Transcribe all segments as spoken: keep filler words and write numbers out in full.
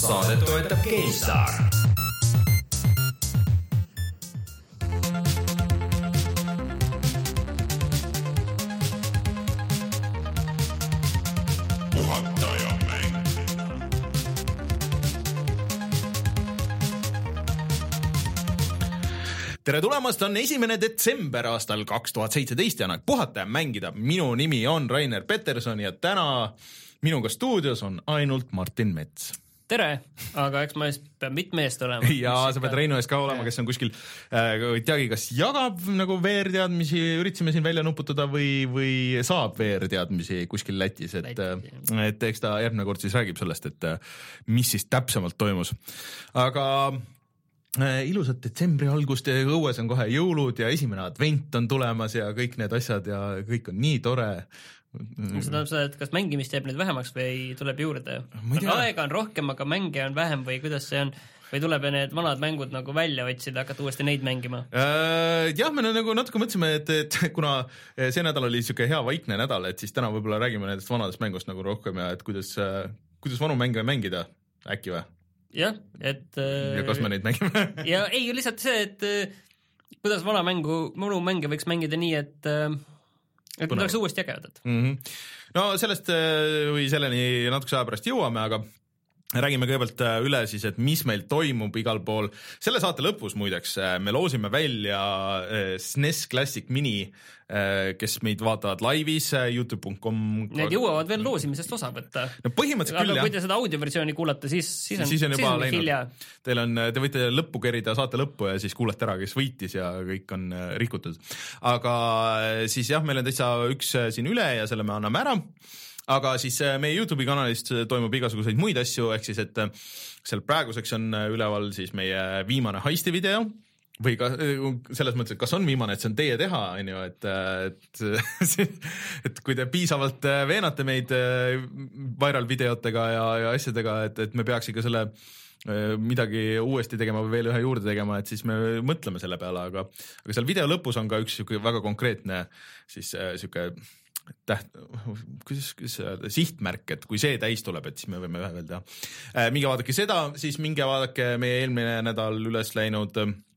Saadet toetab GameStar. Tere tulemast, on esimene detsember aastal kaks tuhat seitseteist ja aeg puhata ja mängida. Minu nimi on Rainer Peterson ja täna minuga stuudios on ainult Martin Mets. Tere, aga eks ma pean mitme eest olema. Ja sa pead Reinu ees ka olema, kes on kuskil, äh, teagi, kas jagab nagu V R-teadmisi, üritasime siin välja nuputada või, või saab V R-teadmisi kuskil Lätis, et, Lätis, et eks ta järgmine kord siis räägib sellest, et mis siis täpsemalt toimus. Aga ilusat detsembri algust ja õues on kohe jõulud ja esimene advent on tulemas ja kõik need asjad ja kõik on nii tore. See tähendab seda, et kas mängimist jääb nüüd vähemaks või tuleb juurde? Aega on rohkem, aga mänge on vähem või kuidas see on? Või tuleb need vanad mängud nagu välja otsida, hakata uuesti neid mängima? Jah, me nagu natuke mõtlesime, et, et kuna see nädal oli siuke hea vaikne nädal, et siis täna võib-olla räägime nendest vanadest mängust nagu rohkem ja et kuidas, kuidas vanu mänge mängida äkki või? Jah, et ja kas me neid mängime? ja ei, lihtsalt see, et kuidas vana mängu, vanu mänge võiks mängida nii, et et need oleks uuesti ägevad. Mm-hmm. No sellest või selleni natukese aja pärast jõuame, aga räägime kõigepealt üle siis, et mis meil toimub igal pool. Selle saate lõpus muideks me loosime välja S N E S Classic Mini, kes meid vaatavad laivis youtube punkt com. Need jõuavad veel loosimisest osa võtta. No põhimõtteliselt aga küll, jah. Kui te seda audioversiooni kuulate, siis, siis on, siis on juba siis on läinud. Hilja. Teil on, te võite lõppu kerida saate lõppu ja siis kuulate ära, kes võitis ja kõik on rikutud. Aga siis jah, meil on täitsa üks siin üle ja selle me anname ära. Aga siis meie YouTube'i kanalist toimub igasuguseid muid asju, ehk siis, et seal praeguseks on üleval siis meie viimane heisti video või ka selles mõttes, et kas on viimane, et see on teie teha, on ju, et, et, et kui te piisavalt veenate meid viral videotega ja, ja asjadega, et, et me peaks ikka selle midagi uuesti tegema või veel ühe juurde tegema, et siis me mõtleme selle peale, aga, aga seal video lõpus on ka üks väga konkreetne siis siuke täht, kuidas, kuidas sihtmärk, et kui see täis tuleb, et siis me võime ühe veel teha. Minge vaadake seda, siis minge vaadake meie eelmine nädal üles läinud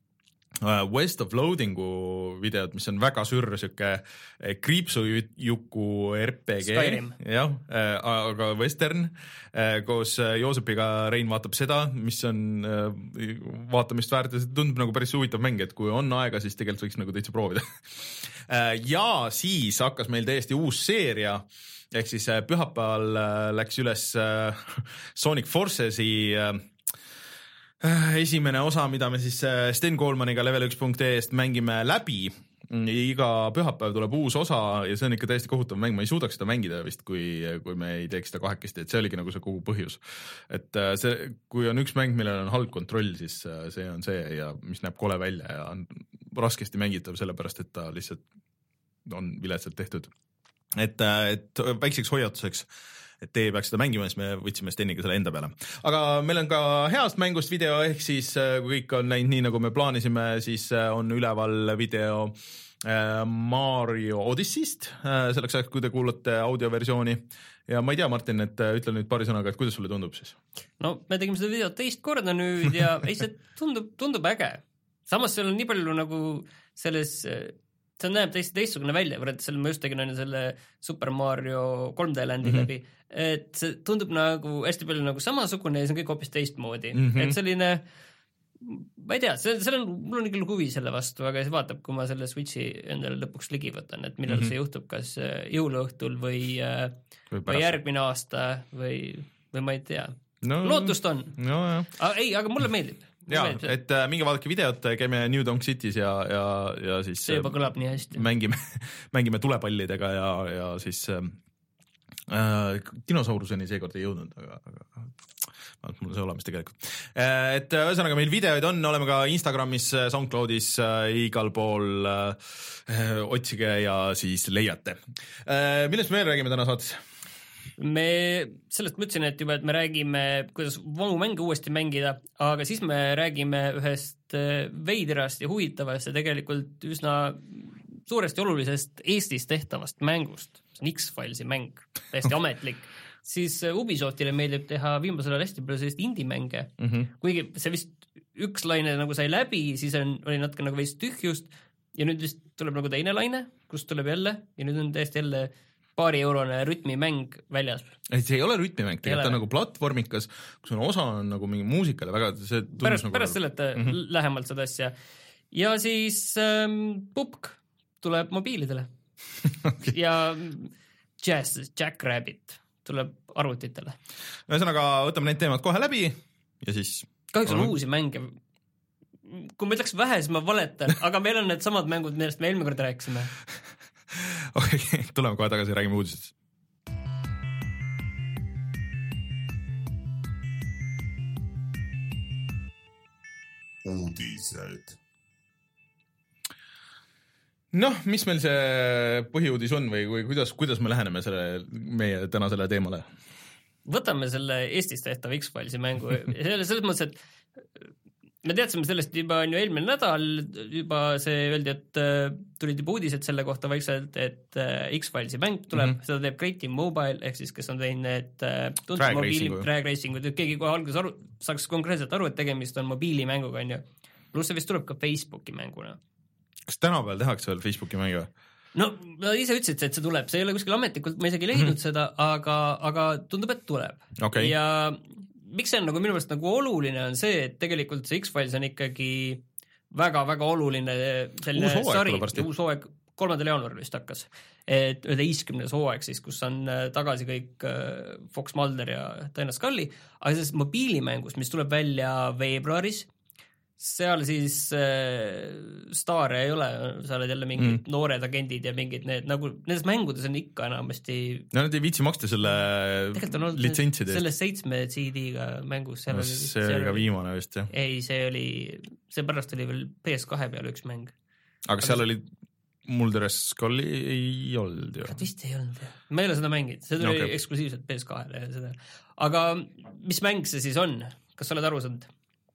West of Loadingu videod, mis on väga sürr, siuke kriipsujuku R P G. Skyrim. Jah, aga western, koos Joosepiga Rein vaatab seda, mis on vaatamist väärt ja see tundub nagu päris huvitav mäng, et kui on aega, siis tegelikult võiks nagu täitsa proovida. Ja siis hakkas meil täiesti uus seeria, ehk siis pühapäeval läks üles Sonic Forcesi esimene osa, mida me siis Sten Koolmaniga level üks punkt ee-st mängime läbi. Iga pühapäev tuleb uus osa ja see on ikka täiesti kohutav mäng, ma ei suudaks seda mängida vist, kui, kui me ei teeks seda kahekesti, et see oligi nagu see kogu põhjus. Et see, kui on üks mäng, millel on halb kontroll, siis see on see ja mis näeb kole välja ja on raskesti mängitav sellepärast, et ta lihtsalt on viletsalt tehtud. Et, et väikseks hoiatuseks, et teie peaks seda mängima, siis me võtsime Steniga selle enda peale. Aga meil on ka heast mängust video, ehk siis kui kõik on läinud nii, nagu me plaanisime, siis on üleval video Mario Odyssey'st, selleks ajaks, kui te kuulate audioversiooni. Ja ma ei tea, Martin, et ütle nüüd paari sõnaga, et kuidas sulle tundub siis? No me tegime seda videot teist korda nüüd ja ei, see tundub, tundub äge. Samas seal on nii palju nagu selles, see näeb täiesti teistsugune välja, võrreldes selle, ma just tegin selle Super Mario kolm D Landi mm-hmm. läbi, et see tundub nagu hästi palju nagu samasugune ja see on kõik hoopis teistmoodi, mm-hmm. et selline ma ei tea, see, see on, mul on ikka huvi selle vastu, aga see vaatab, kui ma selle Switchi endale lõpuks ligi võtan, et millal mm-hmm. see juhtub, kas jõuluõhtul või, või, või järgmine aasta või, või ma ei tea. No, lootust on. No, aga, ei, aga mulle meeldib. Jaa, et äh, minge vaadake videot, käime New Donk City's ja, ja, ja siis see juba kõlab nii hästi. Mängime, mängime tulepallidega ja, ja siis äh, dinosauruseni seekord ei jõudnud, aga, aga mul on see olemas tegelikult. Äh, et ühesõnaga meil videoid on, oleme ka Instagramis, SoundCloudis, äh, igal pool äh, otsige ja siis leiate. Äh, millest me veel räägime täna saates? Me sellest mõtlesin, et juba, et me räägime, kuidas vanu mänge uuesti mängida, aga siis me räägime ühest veidrast ja huvitavast ja tegelikult üsna suuresti olulisest Eestis tehtavast mängust. See on X-Filesi mäng, täiesti ametlik. siis Ubisoftile meeldib teha viimasel ajal hästi palju sellist indie-mänge mm, -hmm. kuigi see vist üks laine nagu sai läbi, siis on, oli natuke nagu veist tühjust ja nüüd vist tuleb nagu teine laine, kus tuleb jälle ja nüüd on täiesti jälle paari eurone rütmimäng väljas. See ei ole rütmimäng, tegelikult ta on nagu platvormikas, kus on osa on nagu mingi muusikale väga, see pärast, nagu pärast seleta mm -hmm. lähemalt seda asja. Ja siis ähm, Pupk tuleb mobiilidele okay. ja Jazz, Jackrabbit tuleb arvutitele. Ühesõnaga, võtame need teemad kohe läbi ja siis kahjuks on uusi mänge. Kui ma ütleks vähe, siis ma valetan, aga meil on need samad mängud, millest me eelmine kord rääkisime. okei, okay, tuleme kohe tagasi, räägime uudisest. Uudised. Noh, mis meil see põhiuudis on või, või kuidas, kuidas me läheneme selle, meie tänasele teemale? Võtame selle Eestis tehtava X-Filesi mängu. Selles mõttes, et me teadsime sellest juba on ju eelmine nädal, juba see öeldi, et tulid juba uudised selle kohta vaikselt, et X-Filesi mäng tuleb, mm -hmm. seda teeb Creative Mobile, ehk siis kes on teinud need drag mobiili, drag racingud, et keegi kohe alguses aru, saaks konkreetselt aru, et tegemist on mobiilimänguga, on ju. Pluss see vist tuleb ka Facebooki mänguna. Kas tänapäeval tehakse veel Facebooki mängu? No, no ise ütlesid, et see tuleb, see ei ole kuskil ametlikult, ma isegi leidnud mm -hmm. seda, aga, aga tundub, et tuleb. Okay. Ja miks see on nagu minu meelest nagu oluline on see, et tegelikult see X-Files on ikkagi väga-väga oluline selline uus hooaeg sari, tuleb varsti. Uus hooaeg kolmandal jaanuaril vist hakkas, et üheteistkümnes hooaeg siis, kus on tagasi kõik Fox Mulder ja Dana Scully, aga selles mobiilimängus, mis tuleb välja veebruaris, seal siis äh, staare ei ole, sa oled jälle mingid mm. noored agendid ja mingid need, nagu nendes mängudes on ikka enamasti no nad ei viitsi maksta selle litsentside eest. Selles seitsme C D-ga mängus no, see oli ka viimane vist, jah? Ei, see oli, seepärast oli veel P S kahe peal üks mäng. Aga seal oli Mulder Scully ei olnud ju? Vist ei olnud, jah. Ma ei ole seda mänginud, see tuli okay. eksklusiivselt P S kahele ja seda. Aga mis mäng see siis on? Kas sa oled aru saanud?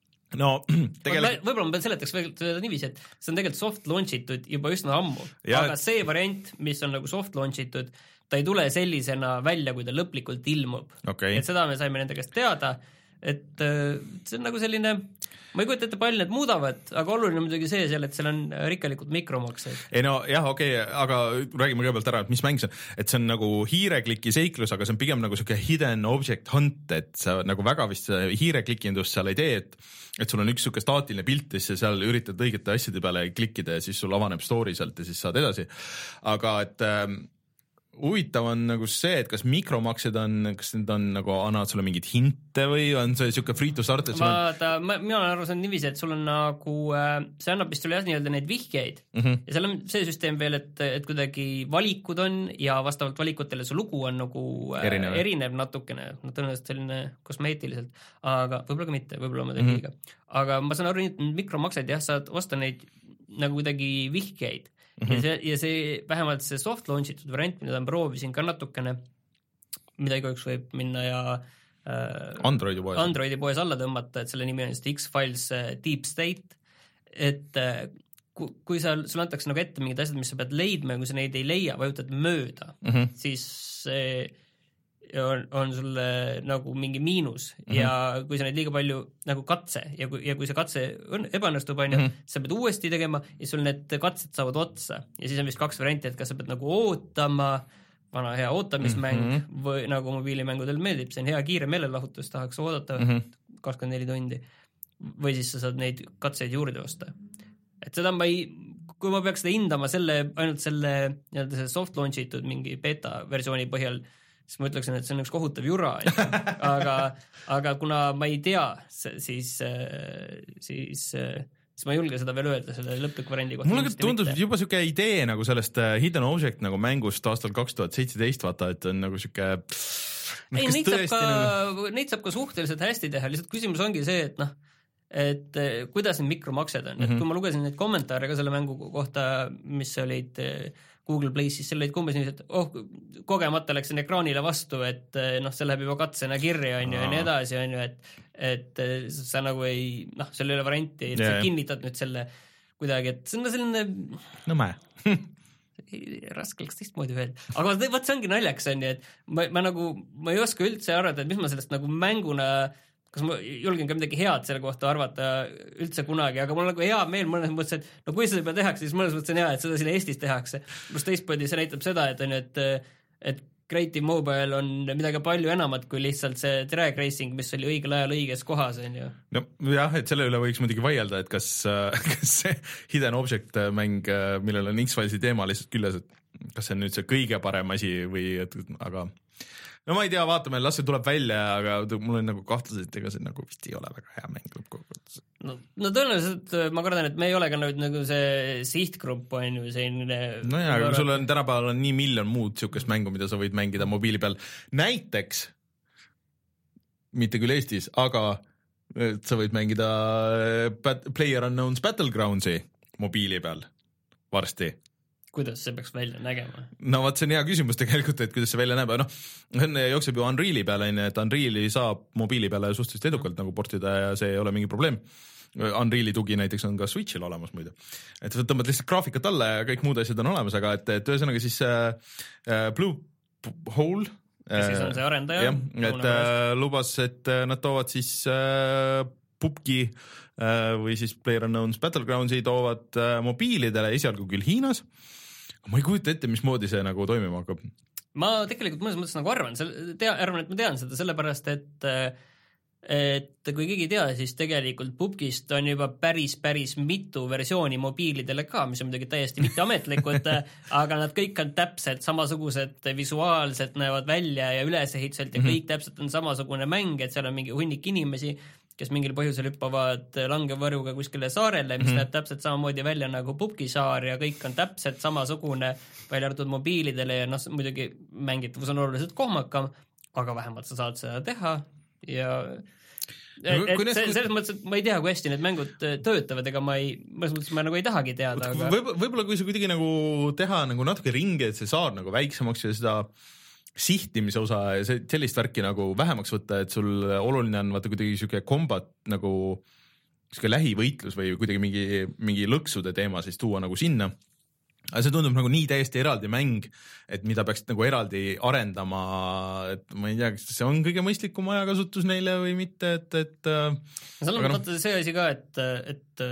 No, tegelikult... Võib-olla ma pean seletaks veel niiviisi, et see on tegelikult soft launch itud juba üsna ammu, ja, aga see variant, mis on nagu soft launch itud, ta ei tule sellisena välja, kui ta lõplikult ilmub. Okay. Et seda me saime nende käest teada, et see on nagu selline, ma ei kujuta ette, palju need muudavad, aga oluline on muidugi see seal, et seal on rikkalikud mikromaksed. Ei no jah, okei okay,, aga räägime kõigepealt ära, et mis mäng see on, et see on nagu hiirekliki seiklus, aga see on pigem nagu selline hidden object hunt, et sa nagu väga vist hiireklikindust seal ei tee, et et sul on üks selline staatiline pilt ja siis seal üritad õigete asjade peale klikkida ja siis sul avaneb story sealt ja siis saad edasi. Aga et äh, huvitav on nagu see, et kas mikromaksed on, kas need on nagu, annavad sulle mingid hinte või on see siuke free to start? Vaata, ma, mina olen aru saanud niiviisi, et sul on nagu, see annab vist sulle jah nii-öelda neid vihjeid mm -hmm. ja seal on see süsteem veel, et, et kuidagi valikud on ja vastavalt valikutele su lugu on nagu erinev, erinev natukene, no tõenäoliselt selline kosmeetiliselt, aga võib-olla ka mitte, võib-olla ma teen liiga mm -hmm. aga ma saan aru, et mikromaksed jah, saad osta neid nagu kuidagi vihjeid. Mm-hmm. ja, see, ja see vähemalt see soft launch itud variant, mida ma proovisin ka natukene, mida igaüks võib minna ja äh, Androidi poes. Androidi poes alla tõmmata, et selle nimi on X-Files Deep State, et äh, kui, kui sa, sul antakse nagu ette mingid asjad, mis sa pead leidma ja kui sa neid ei leia, vajutad mööda, mm-hmm. siis see on, on sulle nagu mingi miinus mm-hmm. ja kui sa neid liiga palju nagu katse ja kui, ja kui see katse on, ebaõnnestub, on ju, mm-hmm. sa pead uuesti tegema ja sul need katsed saavad otsa ja siis on vist kaks varianti, et kas sa pead nagu ootama, vana hea ootamismäng mm-hmm. või nagu mobiilimängudel meeldib, see on hea kiire meelelahutus, tahaks oodata mm-hmm. kakskümmend neli tundi või siis sa saad neid katseid juurde osta. Et seda ma ei, kui ma peaks seda hindama selle, ainult selle, nii-öelda see soft launch itud mingi beta versiooni põhjal, siis ma ütleksin, et see on üks kohutav jura, aga, aga kuna ma ei tea, siis, siis, siis ma ei julge seda veel öelda, selle lõpliku variandi kohta. Mulle tundub juba siuke idee nagu sellest hidden object nagu mängust aastal kaks tuhat seitseteist, vaata, et on nagu siuke... Ei, neid saab, ka, nagu... neid saab ka suhteliselt hästi teha, lihtsalt küsimus ongi see, et noh, et kuidas need mikromaksed on, mm-hmm. et kui ma lugesin neid kommentaare ka selle mängu kohta, mis olid Google Play's, siis seal olid kumbes nii, et oh, kogemata läksin ekraanile vastu, et noh, see läheb juba katsena kirja, on ju, ja nii edasi, on ju, et, et sa nagu ei, noh, seal ei ole varianti, et yeah. sa kinnitad nüüd selle kuidagi, et see on selline nõme raske oleks teistmoodi öelda, aga vaat see ongi naljaks on ju, et ma, ma nagu, ma ei oska üldse arvata, et mis ma sellest nagu mänguna, kas ma julgen ka midagi head selle kohta arvata üldse kunagi, aga mul on nagu hea meel mõnes mõttes, et no kui seda juba tehakse, siis mõnes mõttes on hea, et seda siin Eestis tehakse, pluss teistpidi see näitab seda, et on ju, et, et Creative Mobile on midagi palju enamat kui lihtsalt see drag racing, mis oli õigel ajal õiges kohas, on ju. No jah, et selle üle võiks muidugi vaielda, et kas, kas see Hidden Object mäng, millel on X-Filesi teema lihtsalt küljes, et kas see on nüüd see kõige parem asi või, et, aga no ma ei tea, vaatame, las see tuleb välja, aga mul on nagu kahtlused, et ega see nagu vist ei ole väga hea mäng lõppkokkuvõttes. No, no tõenäoliselt ma kardan, et me ei ole ka nüüd nagu see sihtgrupp on ju selline. No jaa, aga sul on tänapäeval on nii miljon muud siukest mängu, mida sa võid mängida mobiili peal. Näiteks, mitte küll Eestis, aga sa võid mängida PlayerUnknown's Battlegroundsi mobiili peal varsti. Kuidas see peaks välja nägema? No vaat see on hea küsimus tegelikult, et kuidas see välja näeb, noh, jookseb ju Unreali peale, et Unreali saab mobiili peale suhteliselt edukalt nagu portida ja see ei ole mingi probleem. Unreali tugi näiteks on ka Switchil olemas muidu. Et sa tõmbad lihtsalt graafikat alla ja kõik muud asjad on olemas, aga et, et ühesõnaga siis äh, Blue Hole ja siis on see arendaja. Jah, et äh, lubas, et nad toovad siis äh, P U B G äh, või siis PlayerUnknown's Battlegroundsi toovad äh, mobiilidele esialgu küll Hiinas. Ma ei kujuta ette, mismoodi see nagu toimima hakkab. Ma tegelikult mõnes mõttes nagu arvan, tea, arvan, et ma tean seda sellepärast, et et kui keegi ei tea, siis tegelikult P U B G-st on juba päris, päris mitu versiooni mobiilidele ka, mis on midagi täiesti mitteametlikud, aga nad kõik on täpselt samasugused visuaalselt näevad välja ja ülesehituselt ja kõik täpselt on samasugune mäng, et seal on mingi hunnik inimesi, kes mingil põhjusel hüppavad langevarjuga kuskile saarele, mis mm-hmm. näeb täpselt samamoodi välja nagu P U B G saar ja kõik on täpselt samasugune välja arvatud mobiilidele ja noh, muidugi mängitavus on oluliselt kohmakam, aga vähemalt sa saad seda teha ja et, et see, selles mõttes, et ma ei tea, kui hästi need mängud töötavad, ega ma ei, mõnes mõttes ma nagu ei tahagi teada, aga võib, võib-olla kui sa kuidagi nagu teha nagu natuke ringi, et see saar nagu väiksemaks ja seda sihtimise osa ja see, sellist värki nagu vähemaks võtta, et sul oluline on vaata kuidagi siuke kombat nagu siuke lähivõitlus või kuidagi mingi, mingi lõksude teema siis tuua nagu sinna. Aga see tundub nagu nii täiesti eraldi mäng, et mida peaks nagu eraldi arendama, et ma ei tea, kas see on kõige mõistlikum ajakasutus neile või mitte, et, et seal on vaata no, see asi ka, et, et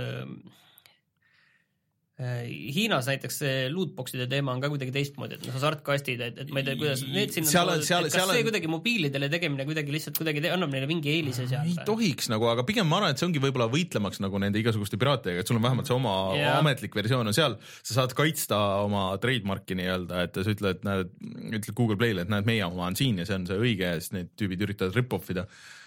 Hiinas näiteks see lootboxide teema on ka kuidagi teistmoodi, et noh, hasartkastid, et, et ma ei tea, kuidas need sinna, seal on, seal, kas seal see on... kuidagi mobiilidele tegemine kuidagi lihtsalt kuidagi te, annab neile mingi eelise seal? Ei tohiks nagu, aga pigem ma arvan, et see ongi võib-olla võitlemaks nagu nende igasuguste piraatidega, et sul on vähemalt see oma yeah. ametlik versioon on seal, sa saad kaitsta oma trademarki nii-öelda, et sa ütled, näed, ütled Google Play'le, et näed, meie oma on siin ja see on see õige ja siis need tüübid üritavad rip-offida.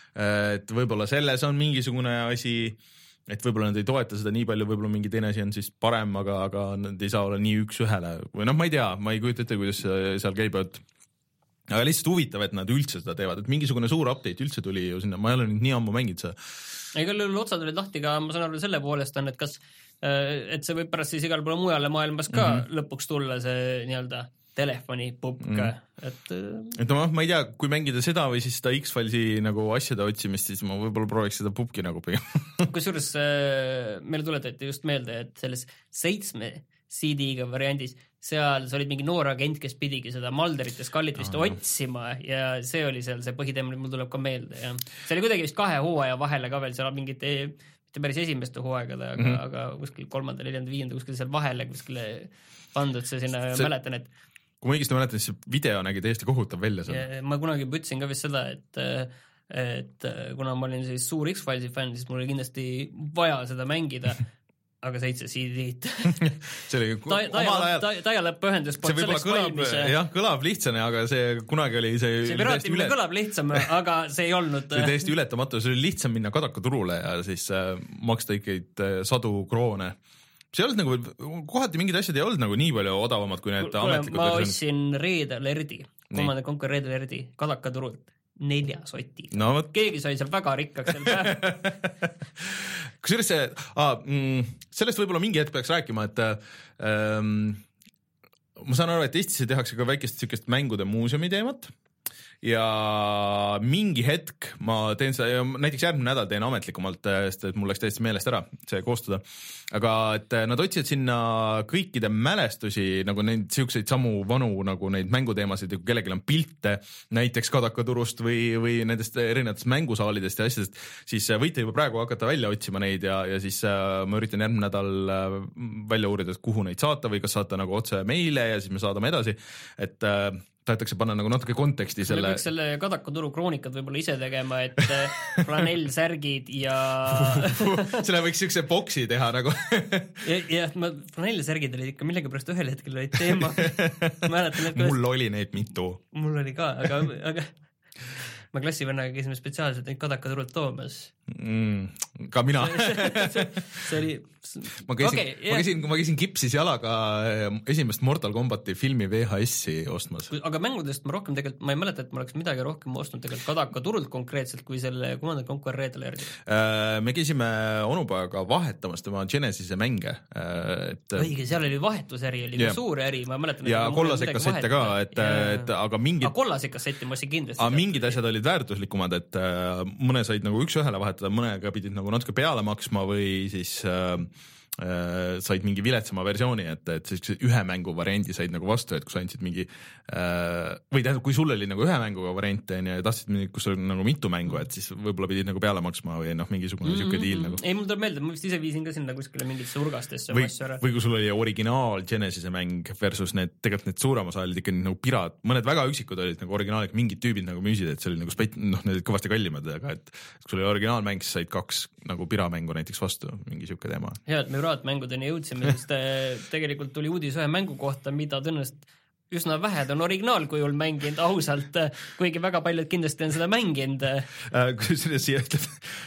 Et võib-olla selles on mingisugune asi, et võib-olla nad ei toeta seda nii palju, võib-olla mingi teine asi on siis parem, aga, aga nad ei saa olla nii üks ühele või noh, ma ei tea, ma ei kujuta ette, kuidas seal käib, et aga lihtsalt huvitav, et nad üldse seda teevad, et mingisugune suur update üldse tuli ju sinna, ma ei ole nüüd nii ammu mänginud seda. Igal juhul otsad olid lahti ka, ma saan aru selle poolest on, et kas, et see võib pärast siis igal poole mujale maailmas ka mm-hmm. lõpuks tulla see nii-öelda telefoni pupk, mm. et et no ma ei tea, kui mängida seda või siis seda X-Filesi nagu asjade otsimist, siis ma võib-olla prooviks seda pupki nagu pigem. Kusjuures äh, meile tuletati just meelde, et selles seitsme C D-ga variandis seal sa olid mingi noor agent, kes pidigi seda Malderit ja Scullit vist oh, otsima ja see oli seal see põhiteema, mul tuleb ka meelde ja see oli kuidagi vist kahe hooaja vahele ka veel, seal on mingid mitte päris esimeste hooaegade, aga, mm-hmm. aga kuskil kolmanda, neljanda, viienda, kuskil seal vahele kuskile pandud see sinna see... mäletan, et kui ma õigesti mäletan, siis video nägi täiesti kohutav välja seal. Ma kunagi ütlesin ka vist seda, et, et kuna ma olin siis suur X-Filesi fänn, siis mul oli kindlasti vaja seda mängida, aga seitse C D-d. see oli omal ajal... Tajalõppühendus poolt selleks valmis. Jah, kõlab lihtsane, aga see kunagi oli see... See piraatimine üle... kõlab lihtsam, aga see ei olnud... See oli täiesti ületamatu, see oli lihtsam minna kadakaturule ja siis äh, maksta ikkagi sadu kroone. See ei olnud nagu, kohati mingid asjad ei olnud nagu nii palju odavamad kui need Kule, ametlikud. Ma ostsin Reede Lerdi, kolmanda konkur Reede Lerdi, kadakaturult, nelja soti. No, võt... Keegi sai seal väga rikkaks seal päev. Kusjuures see, ah, mm, sellest võib-olla mingi hetk peaks rääkima, et ähm, ma saan aru, et Eestisse tehakse ka väikest sükest mängude muuseumi teemat ja mingi hetk ma teen seda, näiteks järgmine nädal teen ametlikumalt, sest et mul läks täiesti meelest ära see koostada, aga et nad otsivad sinna kõikide mälestusi, nagu neid siukseid samu vanu nagu neid mänguteemasid, kui kellelgi on pilte näiteks Kadakaturust või, või nendest erinevatest mängusaalidest ja asjadest, siis võite juba praegu hakata välja otsima neid ja, ja siis ma üritan järgmine nädal välja uurida, et kuhu neid saata või kas saata nagu otse meile ja siis me saadame edasi, et tahetakse panna nagu natuke konteksti selle. Peaks selle Kadakaturu kroonikad võib-olla ise tegema, et flanellsärgid ja selle võiks siukse boksi teha nagu. ja, ja ma flanellsärgid olid ikka millegi pärast ühel hetkel olid teema. Mäletan, et mul oli neid mitu. Mul oli ka, aga, aga ma klassivennaga käisime spetsiaalselt neid Kadakaturult toomas. Mm, ka mina. see oli ma käisin, okay, yeah. ma käisin, ma käisin kipsis jalaga esimest Mortal Combati filmi V H S-i ostmas. Aga mängudest ma rohkem tegelikult, ma ei mäleta, et ma oleks midagi rohkem ostnud tegelikult Kadakaturult konkreetselt kui selle Command and Conquer Red Alerti. Me käisime onupojaga vahetamas tema Genesise mänge. Et... õige, seal oli vahetusäri, oli yeah. suur äri, ma mäletan. Ja kollased kassette ka, et, yeah. et aga mingid... Aga kollased kassette ma siin kindlasti. Aga mingid asjad olid väärtuslikumad, et mõne said nagu üks ühele vahetada, mõnega pidid nagu natuke peale maksma või siis äh, äh, said mingi viletsama versiooni, et, et siis ühe mängu variandi said nagu vastu, et kui sa andsid mingi äh, või tähendab, kui sul oli nagu ühe mänguga variante ja tahtsid, kus oli nagu mitu mängu, et siis võib-olla pidid nagu peale maksma või noh, mingisugune mm -hmm. siuke diil nagu. Ei, mul tuleb meelde, ma vist ise viisin ka sinna kuskile mingitesse urgastesse või, või kui sul oli originaal Genesise mäng versus need, tegelikult need suuremas olid ikka nagu pirat, mõned väga üksikud olid nagu originaaliga, mingid tüübid nagu müüsid, et see oli nagu spet-, noh, need olid kõvasti kallimad, aga et kui sul oli originaalmäng, siis said kaks nagu piramängu näiteks vastu, mingi siuke teema. Hea, et me raatmängudeni jõudsime, sest tegelikult tuli uudis ühe mängu kohta, mida tõenäoliselt üsna vähed on originaalkujul mänginud ausalt, kuigi väga paljud kindlasti on seda mänginud. Kui seda siia ütleb,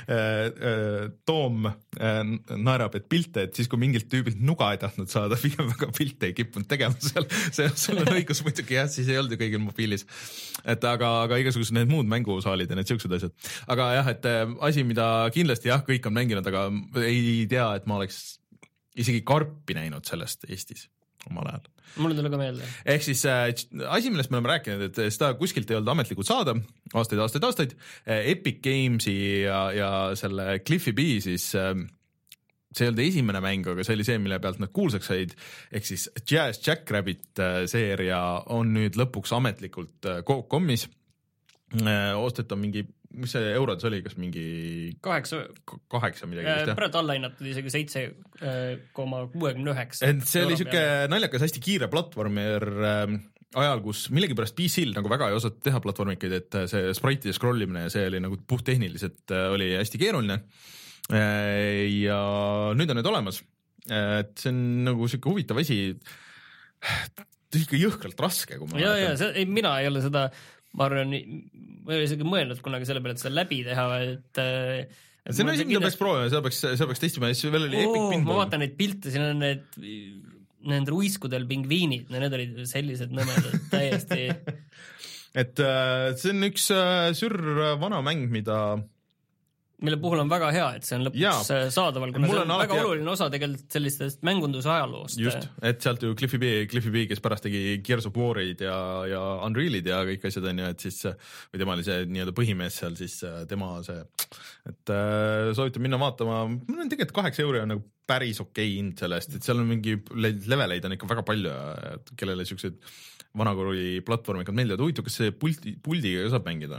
Toom naerab, et pilte, et siis kui mingilt tüübilt nuga ei tahtnud saada, pigem väga pilte ei kippunud tegema seal, see, sul on õigus muidugi jah, siis ei olnud ju kõigil mobiilis. Et aga, aga igasugused need muud mängusaalid ja need siuksed asjad. Aga jah, et asi, mida kindlasti jah, kõik on mänginud, aga ei tea, et ma oleks isegi karpi näinud sellest Eestis omal ajal. Mulle tuli ka meelde. Ehk siis äh, asi, millest me oleme rääkinud, et seda kuskilt ei olnud ametlikult saada aastaid, aastaid, aastaid. Epic Gamesi ja, ja selle Cliffy B siis äh, see ei olnud esimene mäng, aga see oli see, mille pealt nad kuulsaks said. Ehk siis Jazz Jackrabbit seeria on nüüd lõpuks ametlikult Coop punkt com'is. Ostet on mingi, mis see eurod oli, kas mingi kaheksa, kaheksa midagi? Praegu allahinnatud isegi seitse koma kuuekümne üheksa. Et see oli siuke naljakas, hästi kiire platvormer ajal, kus millegipärast P C-l nagu väga ei osata teha platvormikaid, et see sprite'ide scrollimine ja see oli nagu puhttehniliselt oli hästi keeruline. Ja nüüd on need olemas. Et see on nagu siuke huvitav asi. Ikka jõhkralt raske, kui ma ja, ja, see, ei, mina ei ole seda ma arvan, ma ei ole isegi mõelnud kunagi selle peale, et seda läbi teha, et, et see on asi, mida peaks proovima, seda peaks, seda peaks testima, siis veel oli Epic Pinball. Ma vaatan neid pilte, siin on need nende uiskudel pingviinid, need olid sellised nõmedad täiesti. Et see on üks sür vana mäng, mida mille puhul on väga hea, et see on lõpuks ja. saadaval, kuna see on, on väga oluline osa tegelikult sellistest mängunduse ajaloost. Just, et sealt ju Cliffy B, Cliffy B, kes pärast tegi Gears of War'id ja, ja Unreal'id ja kõik asjad on ju, et siis, või tema oli see nii-öelda põhimees seal, siis tema see, et äh, soovitan minna vaatama, mul on tegelikult kaheksa euri on nagu päris okei hind sellest, et seal on mingi leveleid on ikka väga palju, kellele siuksed vanakooli platvormikad meeldivad, huvitav, kas see pulti, puldiga saab mängida?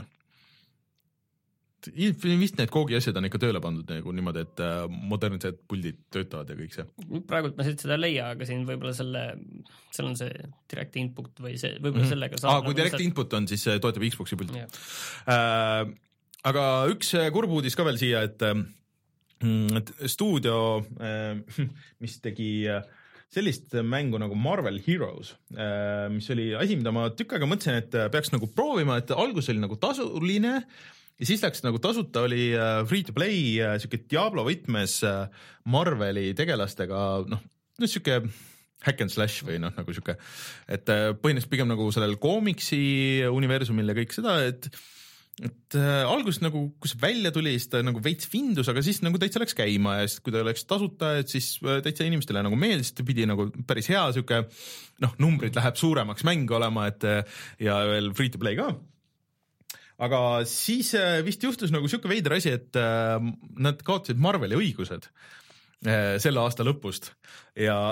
Vist need koogi asjad on ikka tööle pandud nagu niimoodi, et modernsed puldid töötavad ja kõik see. Praegult ma siit seda ei leia, aga siin võib-olla selle, seal on see direct input või see, võib-olla mm-hmm. sellega saab. Aa, kui direct input on, siis toetab Xboxi pult. Äh, aga üks kurb uudis ka veel siia, et, et stuudio, mis tegi sellist mängu nagu Marvel Heroes, mis oli asi, mida ma tükk aega mõtlesin, et peaks nagu proovima, et algus oli nagu tasuline ja siis läks nagu tasuta, oli free to play, siuke Diablo võtmes Marveli tegelastega, noh, no siuke hack and slash või noh, nagu siuke, et põhimõtteliselt pigem nagu sellel koomiksi universumil ja kõik seda, et et äh, alguses nagu, kui see välja tuli, siis ta nagu veits vindus, aga siis nagu täitsa läks käima ja siis kui ta läks tasuta, et siis täitsa inimestele nagu meeldis, ta pidi nagu päris hea siuke, noh, numbrid läheb suuremaks mäng olema, et ja veel free to play ka. aga siis vist juhtus nagu siuke veider asi, et nad kaotasid Marveli õigused selle aasta lõpust ja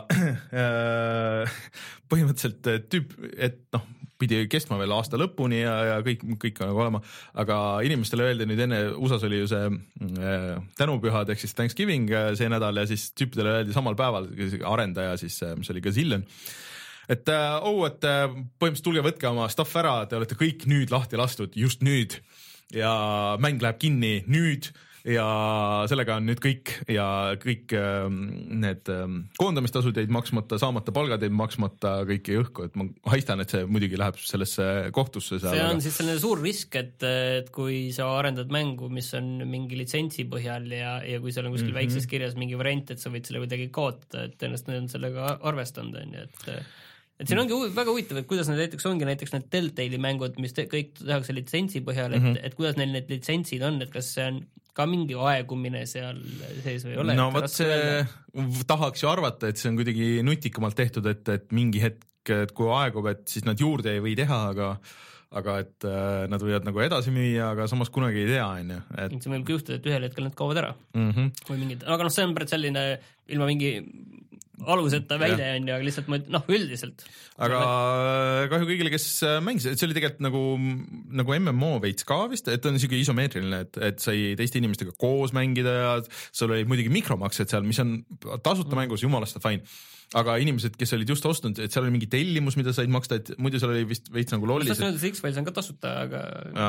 põhimõtteliselt tüüp, et noh, pidi kestma veel aasta lõpuni ja, ja kõik, kõik on nagu olema, aga inimestele öeldi nüüd enne, U S A-s oli ju see äh, tänupühad ehk siis Thanksgiving see nädal ja siis tüüpidele öeldi samal päeval, arendaja siis, mis oli Gazillion, et äh, oh, et äh, põhimõtteliselt tulge võtke oma stuff ära, te olete kõik nüüd lahti lastud, just nüüd ja mäng läheb kinni nüüd ja sellega on nüüd kõik ja kõik need koondamistasud jäid maksmata, saamata palgad jäid maksmata, kõik ei õhku, et ma haistan, et see muidugi läheb sellesse kohtusse. See on siis selline suur risk, et, et kui sa arendad mängu, mis on mingi litsentsi põhjal ja, ja kui seal on kuskil mm -hmm. väikses kirjas mingi variant, et sa võid selle kuidagi kaotada, et ennast need on sellega arvestanud, on ju, et et siin ongi hu- väga huvitav, et kuidas need näiteks ongi näiteks need Telltale'i mängud, mis te- kõik tehakse litsentsi põhjal, et, mm -hmm. et kuidas neil need litsentsid on, et kas see on ka mingi aegumine seal sees või ei ole? No vot see öelda? Tahaks ju arvata, et see on kuidagi nutikamalt tehtud, et, et mingi hetk, et kui aegub, et siis nad juurde ei või teha, aga aga et äh, nad võivad nagu edasi müüa, aga samas kunagi ei tea, on ju. Et see võib juhtuda, et ühel hetkel nad kaovad ära mm. -hmm. Või mingid, aga noh, see on päris selline ilma mingi aluseta väide on ju, aga lihtsalt ma, noh, üldiselt. Aga kahju kõigile, kes mängis, et see oli tegelikult nagu, nagu M M O veits ka vist, et on niisugune isomeetriline, et, et sai teiste inimestega koos mängida ja sul oli muidugi mikromaksed seal, mis on tasuta mm. mängus jumalast fine. Aga inimesed, kes olid just ostnud, et seal oli mingi tellimus, mida said maksta, et muidu seal oli vist veits nagu lollis. Ma tahtsin öelda, et X-Files on ka tasuta, aga ja.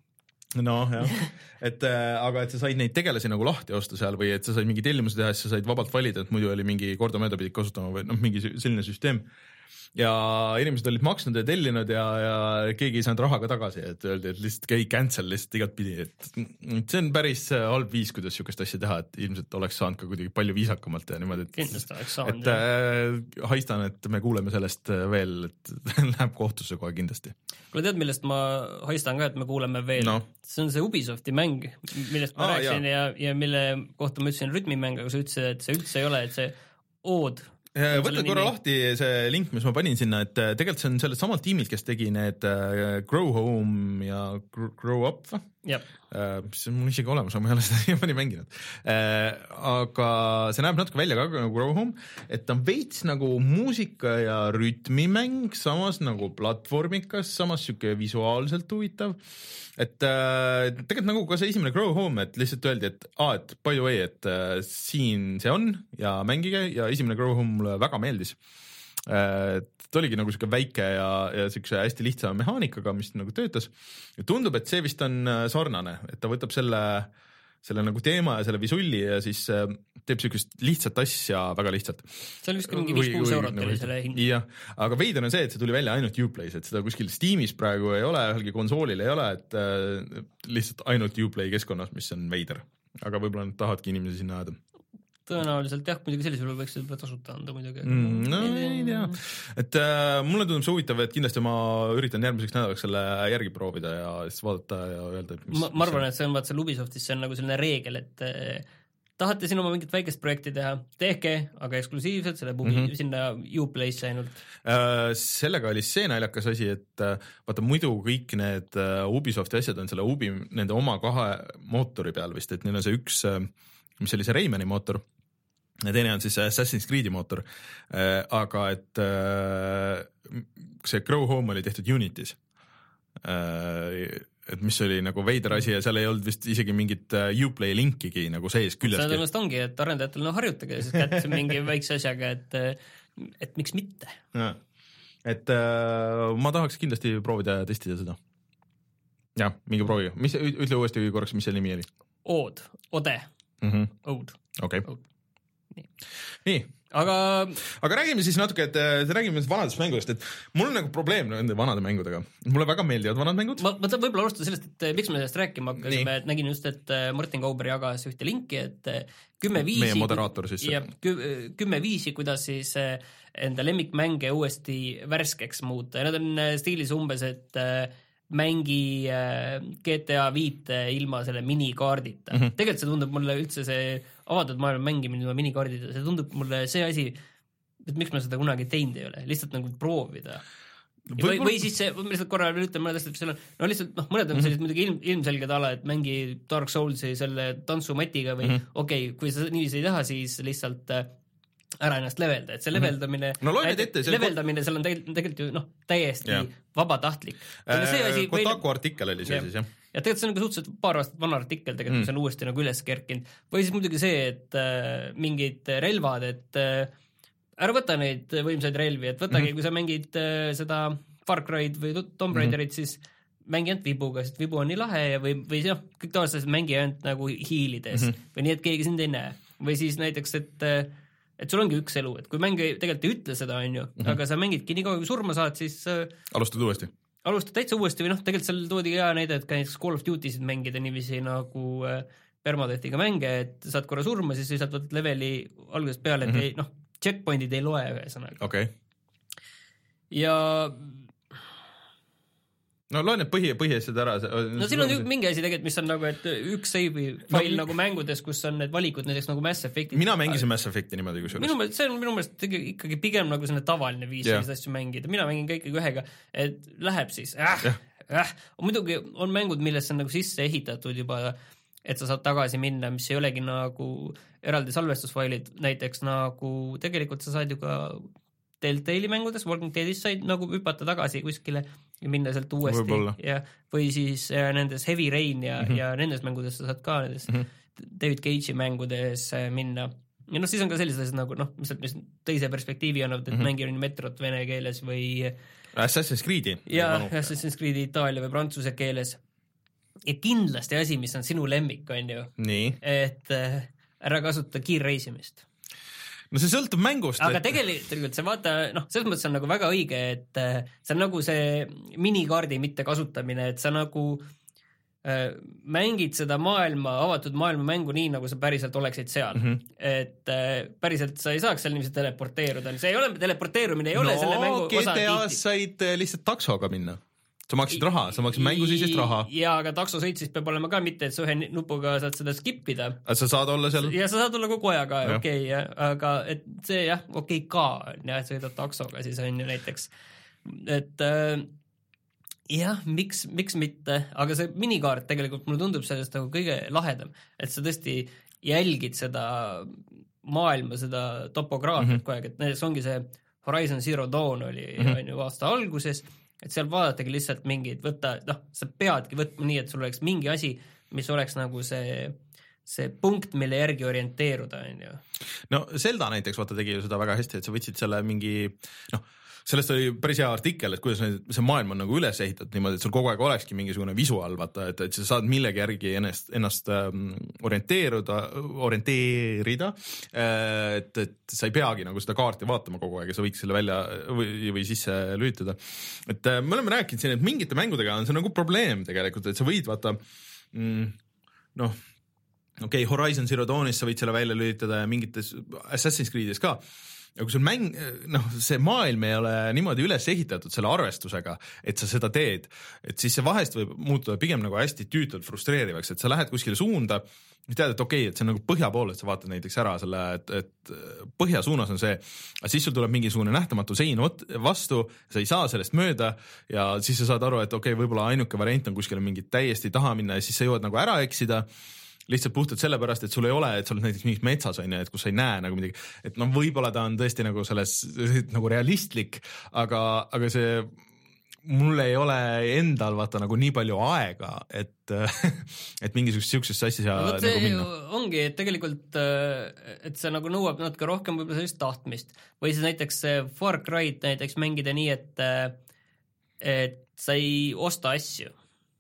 No jah, et äh, aga et sa said neid tegelasi nagu lahti osta seal või et sa said mingi tellimuse teha, siis sa said vabalt valida, et muidu oli mingi kordamööda pidid kasutama või noh, mingi selline süsteem. Ja inimesed olid maksnud ja tellinud ja, ja keegi ei saanud raha ka tagasi, et öeldi, et lihtsalt käi cancel lihtsalt igat pidi, et see on päris halb viis, kuidas sihukest asja teha, et ilmselt oleks saanud ka kuidagi palju viisakamalt ja niimoodi, et kindlasti oleks saanud. Et äh, haistan, et me kuuleme sellest veel, et läheb kohtusse kohe kindlasti. Kuule tead, millest ma haistan ka, et me kuuleme veel? No. See on see Ubisofti mäng, millest ma ah, rääksin ja, ja mille kohta ma ütlesin rütmimäng, aga sa ütlesid, et see üldse ei ole, et see ood võta korra lahti see link, mis ma panin sinna, et tegelikult see on sellest samalt tiimilt, kes tegi need Grow Home ja Grow Up või? Jep. Mis on mul isegi olemas, aga ma ei ole seda siiamaani mänginud. Aga see näeb natuke välja ka nagu Grow Home, et ta on veits nagu muusika ja rütmimäng, samas nagu platvormikas, samas siuke visuaalselt huvitav. Et äh, tegelikult nagu ka see esimene Grow Home, et lihtsalt öeldi, et aa, et by the way, et äh, siin see on ja mängige ja esimene Grow Home mulle väga meeldis. Äh, ta oligi nagu siuke väike ja, ja siukse hästi lihtsa mehaanikaga, mis nagu töötas. Ja tundub, et see vist on sarnane, et ta võtab selle, selle nagu teema ja selle visulli ja siis äh, teeb siukest lihtsat asja väga lihtsalt. See oli vist mingi viis-kuus eurot oli selle hind. Jah, aga veider on see, et see tuli välja ainult Uplay's, et seda kuskil Steamis praegu ei ole, ühelgi konsoolil ei ole, et äh, lihtsalt ainult Uplay keskkonnas, mis on veider. Aga võib-olla nad tahadki inimesi sinna ajada. Tõenäoliselt jah, muidugi sellisel juhul võiks seda tasuta anda muidugi. Mm, no ei tea, et äh, mulle tundub see huvitav, et kindlasti ma üritan järgmiseks nädalaks selle järgi proovida ja siis vaadata ja öelda, et mis, ma, ma arvan, et see on vaat seal Ubisoftis, see on nagu selline reegel, et äh, tahate siin oma mingit väikest projekti teha, tehke, aga eksklusiivselt selle pubi, mm -hmm. sinna Uplay'sse ainult. Äh, sellega oli see naljakas asi, et äh, vaata muidu kõik need äh, Ubisofti asjad on selle Ubi nende oma kahe mootori peal vist, et neil on see üks, äh, mis oli see Raymani mootor, ja teine on siis Assassin's Creed'i mootor, äh, aga et äh, see Grow Home oli tehtud Unity's, äh, et mis oli nagu veider asi ja seal ei olnud vist isegi mingit Uplay linkigi nagu sees küljeski. See tõenäoliselt ongi, et arendajatel no harjutage siis kätte mingi väikse asjaga, et, et miks mitte. Ja. Et äh, ma tahaks kindlasti proovida ja testida seda. Jah, mingi proovi. Mis, ütle uuesti korraks, mis see nimi oli? Ood, Ode, mm -hmm. Ood. Okei. Okay. Nii. Nii. Aga aga räägime siis natuke, et räägime vanadest mängudest, et mul on nagu probleem nende vanade mängudega. Mulle väga meeldivad vanad mängud. Ma, ma tahan võib-olla alustada sellest, et miks me sellest rääkima hakkasime, et nägin just, et Martin Kauber jagas ühte linki, et kümme viisi, meie moderaator siis. Ja kümme viisi, kuidas siis enda lemmikmänge uuesti värskeks muuta ja nad on stiilis umbes, et mängi G T A viite ilma selle minikaardita. Mm -hmm. Tegelikult see tundub mulle üldse see avatud maailma mängimine ilma minikaardita, see tundub mulle see asi, et miks ma seda kunagi teinud ei ole, lihtsalt nagu proovida. või, või siis see, ma lihtsalt korra veel ütlen, ma tõesti, seal on, no lihtsalt, noh, mõned on sellised muidugi ilm, ilmselged ala, et mängi Dark Soulsi selle tantsumatiga või mm -hmm. okei okay,, kui sa niiviisi ei taha, siis lihtsalt ära ennast levelda, et see leveldamine no, ette, leveldamine seal on tegelikult, tegelikult ju noh, täiesti yeah. vabatahtlik. Äh, Kotaku meil... artikkel oli see yeah. siis, jah? ja tegelikult see on ka suhteliselt paar aastat vana artikkel tegelikult mm., mis on uuesti nagu üles kerkinud. või siis muidugi see, et äh, mingid relvad, et äh, ära võta neid võimsaid relvi, et võtagi mm, -hmm. kui sa mängid äh, seda Far Cry'd või Tomb Raiderit mm, -hmm. siis mängi ainult vibuga, sest vibu on nii lahe ja või, või noh, kõik tavaliselt mängi ainult nagu hiilides mm -hmm. või nii, et keegi sind ei näe. või siis näiteks, et et sul ongi üks elu, et kui mäng tegelikult ei ütle seda, on ju, mm -hmm. aga sa mängidki nii kaua, kui surma saad, siis alustad uuesti. Alustad täitsa uuesti või noh, tegelikult seal toodi hea näide, et ka näiteks Call of Duty'sid mängida niiviisi nagu permadeath'iga mänge, et saad korra surma, siis lihtsalt võtad leveli algusest peale, et mm -hmm. ei, noh, checkpointid ei loe ühesõnaga. okei okay. ja no loe need põhi, põhiasjad ära. no siin on mingi asi tegelikult, mis on nagu, et üks save'i fail no, nagu mängudes, kus on need valikud näiteks nagu Mass Effect'id. mina mängisin Mass Effect'i niimoodi, kui minu meelest, see on minu meelest ikkagi pigem nagu selline tavaline viis yeah. asju mängida, mina mängin ka ikkagi ühega, et läheb siis äh, yeah. äh. muidugi on mängud, millesse on nagu sisse ehitatud juba, et sa saad tagasi minna, mis ei olegi nagu eraldi salvestusfailid, näiteks nagu tegelikult sa saad ju ka Telltale'i mängudes, Walking Deadis said nagu hüpata tagasi kuskile ja minna sealt uuesti ja, või siis äh, nendes Heavy Rain ja, mm -hmm. ja nendes mängudes sa saad ka nendes mm -hmm. David Cage'i mängudes äh, minna. Ja noh, siis on ka sellised asjad nagu noh, mis, mis teise perspektiivi annavad, et mm -hmm. mängin Metrot vene keeles või Assassin's Creed'i. ja Assassin's Creed'i itaalia või prantsuse keeles. Ja kindlasti asi, mis on sinu lemmik, on ju, et äh, ära kasuta kiirreisimist. no see sõltub mängust. aga et... tegelikult see vaata, noh, selles mõttes on nagu väga õige, et see on nagu see minikaardi mitte kasutamine, et sa nagu äh, mängid seda maailma, avatud maailma mängu nii, nagu sa päriselt oleksid seal mm. -hmm. et äh, päriselt sa ei saaks seal niiviisi teleporteeruda, see ei ole, teleporteerumine ei no, ole selle mängu G T A-s osa tiiti. Said lihtsalt taksoga minna. sa maksid raha, sa maksid mängusisest raha. jaa, aga taksosõit siis peab olema ka mitte, et sa ühe nupuga saad seda skipida. aga sa saad olla seal? ja sa saad olla kogu ajaga, okei okay,, aga et see jah, okei okay, ka, jah, et sa sõidad taksoga, siis on ju näiteks, et äh, jah, miks, miks mitte, aga see minikaart tegelikult mulle tundub sellest nagu kõige lahedam, et sa tõesti jälgid seda maailma, seda topograafiat mm -hmm. kogu aeg, et näiteks ongi see Horizon Zero Dawn oli mm -hmm. on ju aasta alguses, et seal vaadatagi lihtsalt mingid, võtta, noh, sa peadki võtma nii, et sul oleks mingi asi, mis oleks nagu see, see punkt, mille järgi orienteeruda, on ju. no Zelda näiteks, vaata, tegi ju seda väga hästi, et sa võtsid selle mingi, noh, sellest oli päris hea artikkel, et kuidas need, see maailm on nagu üles ehitatud niimoodi, et sul kogu aeg olekski mingisugune visuaal, vaata, et, et sa saad millegi järgi ennast, ennast ähm, orienteeruda, orienteerida, et, et sa ei peagi nagu seda kaarti vaatama kogu aeg ja sa võiks selle välja või, või sisse lülitada. et äh, me oleme rääkinud siin, et mingite mängudega on see nagu probleem tegelikult, et sa võid vaata mm, noh, okei okay,, Horizon Zero Dawnis sa võid selle välja lülitada ja mingites Assassin's Creed'is ka. ja kui sul mäng, noh, see maailm ei ole niimoodi üles ehitatud selle arvestusega, et sa seda teed, et siis see vahest võib muutuda pigem nagu hästi tüütult frustreerivaks, et sa lähed kuskile suunda, tead, et okei okay,, et see on nagu põhja pool, et sa vaatad näiteks ära selle, et, et põhja suunas on see, aga siis sul tuleb mingisugune nähtamatu sein vastu, sa ei saa sellest mööda ja siis sa saad aru, et okei okay,, võib-olla ainuke variant on kuskile mingi täiesti taha minna ja siis sa jõuad nagu ära eksida, lihtsalt puhtalt sellepärast, et sul ei ole, et sa oled näiteks mingis metsas, on ju, et kus sa ei näe nagu midagi, et noh, võib-olla ta on tõesti nagu selles nagu realistlik, aga, aga see mul ei ole endal vaata nagu nii palju aega, et, et mingisugust siuksesse asja no, nagu minna. ongi, et tegelikult, et see nagu nõuab natuke rohkem võib-olla sellist tahtmist või siis näiteks Far Cry'd näiteks mängida nii, et, et sa ei osta asju.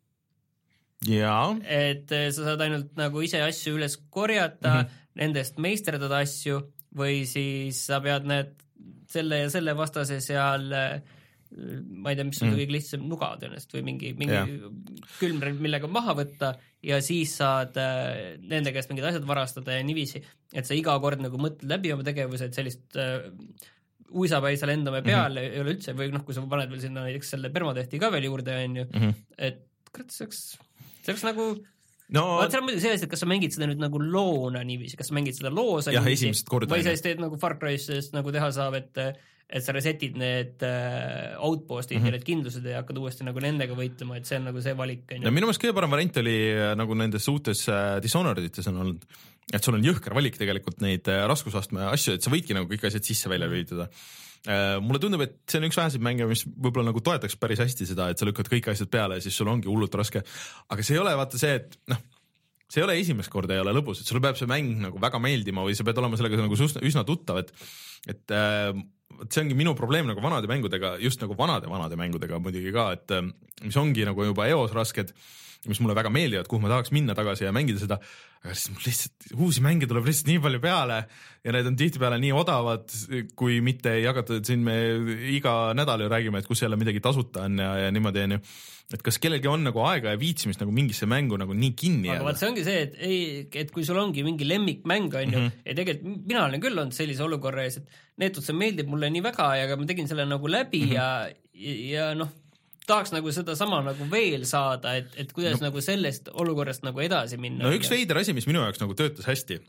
Jaa. Et sa saad ainult nagu ise asju üles korjata, mm -hmm. nendest meisterdada asju või siis sa pead need selle ja selle vastase seal, ma ei tea, mis on mm -hmm. kõige lihtsam, nuga tõenäoliselt või mingi, mingi yeah. külmrelv, millega maha võtta ja siis saad nende käest mingid asjad varastada ja niiviisi, et sa iga kord nagu mõtled läbi oma tegevused, sellist uh, uisapäi seal endame peale mm -hmm. ei ole üldse või noh, kui sa paned veel sinna näiteks selle permadeath'i ka veel juurde, on ju, mm -hmm. et kurat, see oleks see oleks nagu no vaat seal on muidugi see asi, et kas sa mängid seda nüüd nagu loona niiviisi, kas sa mängid seda loosa jah, niiviisi, korda, või sa siis teed nagu Far Cry'st nagu teha saab, et et sa resetid need äh, outpost'id mm -hmm. ja need kindlused ja hakkad uuesti nagu nendega võitlema, et see on nagu see valik. Ja minu meelest kõige parem variant oli nagu nendes uutes äh, Dishonoridites on olnud, et sul on jõhker valik tegelikult neid äh, raskusastme asju, et sa võidki nagu kõik asjad sisse välja lülitada. Äh, mulle tundub, et see on üks väheseid mänge, mis võib-olla nagu toetaks päris hästi seda, et sa lükkad kõik asjad peale ja siis sul ongi hullult raske. Aga see ei ole vaata see, et noh, see ei ole esimest korda ei ole lõbus, et sulle peab see mäng nagu väga meeldima või sa pead olema sellega nagu üsna tuttav, et et äh, see ongi minu probleem nagu vanade mängudega, just nagu vanade-vanade mängudega muidugi ka, et mis ongi nagu juba eos rasked, mis mulle väga meeldivad, kuhu ma tahaks minna tagasi ja mängida seda, aga siis mul lihtsalt uusi mänge tuleb lihtsalt nii palju peale ja need on tihtipeale nii odavad, kui mitte ei jagata, siin me iga nädal ju räägime, et kus jälle midagi tasuta on ja, ja niimoodi on ju. Et kas kellelgi on nagu aega ja viitsimist nagu mingisse mängu nagu nii kinni jääda. Aga vaat see ongi see, et, ei, et kui sul ongi mingi lemmikmäng on ju, mm -hmm. ja tegelikult mina olen küll olnud sellise olukorra ees, et neetud see meeldib mulle nii väga ja ma tegin selle nagu läbi mm -hmm. ja, ja, ja noh, tahaks nagu seda sama nagu veel saada, et, et kuidas no. nagu sellest olukorrast nagu edasi minna. No üks veider asi, mis minu jaoks nagu töötas hästi,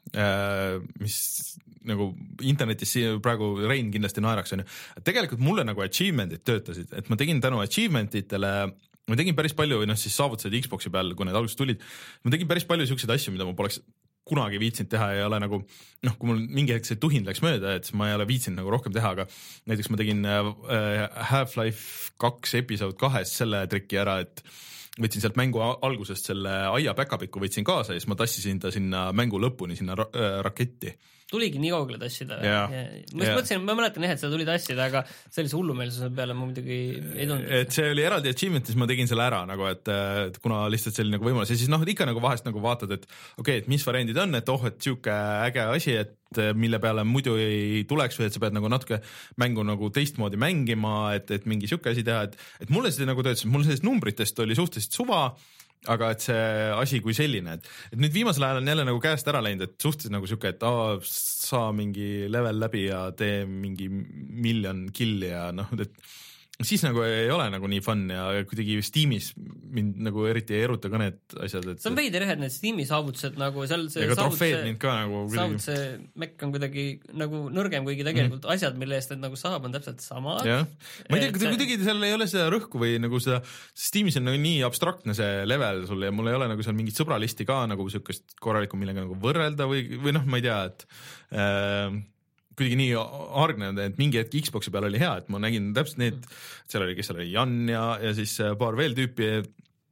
äh, mis nagu internetis praegu Rein kindlasti naeraks on ju, et tegelikult mulle nagu achievement'id töötasid, et ma tegin tänu achievement'itele, ma tegin päris palju, noh siis saavutused Xbox'i peal, kui need alguses tulid, ma tegin päris palju siukseid asju, mida ma poleks kunagi viitsinud teha ja ei ole nagu, noh, kui mul mingi hetk see tuhin läks mööda, et ma ei ole viitsinud nagu rohkem teha, aga näiteks ma tegin äh, Half-Life kaks episood kahes selle triki ära, et võtsin sealt mängu algusest selle aia päkapiku võtsin kaasa ja siis ma tassisin ta sinna mängu lõpuni, sinna ra äh, raketti. Tuligi nii kaugele tassida või? Ja, ma just mõtlesin, ma mäletan jah, et seda tuli tassida, aga sellise hullumeelsuse peale ma muidugi ei tulnud. Et see oli eraldi achievement'is, ma tegin selle ära nagu, et, et kuna lihtsalt selline nagu võimalus ja siis noh, ikka nagu vahest nagu vaatad, et okei okay,, et mis variandid on, et oh, et siuke äge asi, et mille peale muidu ei tuleks või et sa pead nagu natuke mängu nagu teistmoodi mängima, et, et mingi siuke asi teha, et, et mulle see nagu töötas, mulle sellest numbritest oli suhteliselt suva, aga et see asi kui selline, et, et nüüd viimasel ajal on jälle nagu käest ära läinud, et suhteliselt nagu siuke, et aa, saa mingi level läbi ja tee mingi miljon killi ja noh, et siis nagu ei ole nagu nii fun ja kuidagi Steamis mind nagu eriti ei eruta ka need asjad, et see on veider jah, et need Steam'i saavutused nagu seal see ega trofeed mind ka nagu saavutuse mekk on kuidagi nagu nõrgem, kuigi tegelikult mm. asjad, mille eest need nagu saab, on täpselt samad. jah, ma ei tea, see... kuidagi seal ei ole seda rõhku või nagu seda, Steamis on nagu nii abstraktne see level sul ja mul ei ole nagu seal mingit sõbralisti ka nagu siukest korralikku millega nagu võrrelda või, või noh, ma ei tea, et äh, kuidagi nii argnenud, et mingi hetk Xbox'i peal oli hea, et ma nägin täpselt need, seal oli, kes seal oli, Jan ja, ja siis paar veel tüüpi,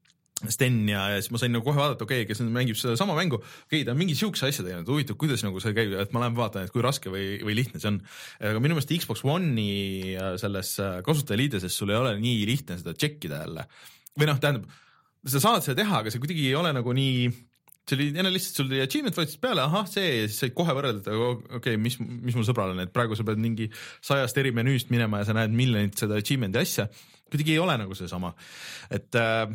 Sten ja, ja siis ma sain nagu kohe vaadata, okei okay,, kes nüüd mängib seda sama mängu, okei okay,, ta on mingi siukse asja teinud, huvitav, kuidas nagu see käib, et ma lähen vaatan, et kui raske või, või lihtne see on. Aga minu meelest Xbox One'i selles kasutajaliideses sul ei ole nii lihtne seda tšekkida jälle. Või noh, tähendab, sa saad seda teha, aga see kuidagi ei ole nagu nii see oli enne lihtsalt, sul oli achievement võtsid peale, ahah, see ja siis said kohe võrrelda, okei, okay, mis, mis mul sõbral on, et praegu sa pead mingi sajast eri menüüst minema ja sa näed miljonit seda achievement'i asja, kuidagi ei ole nagu see sama. Et,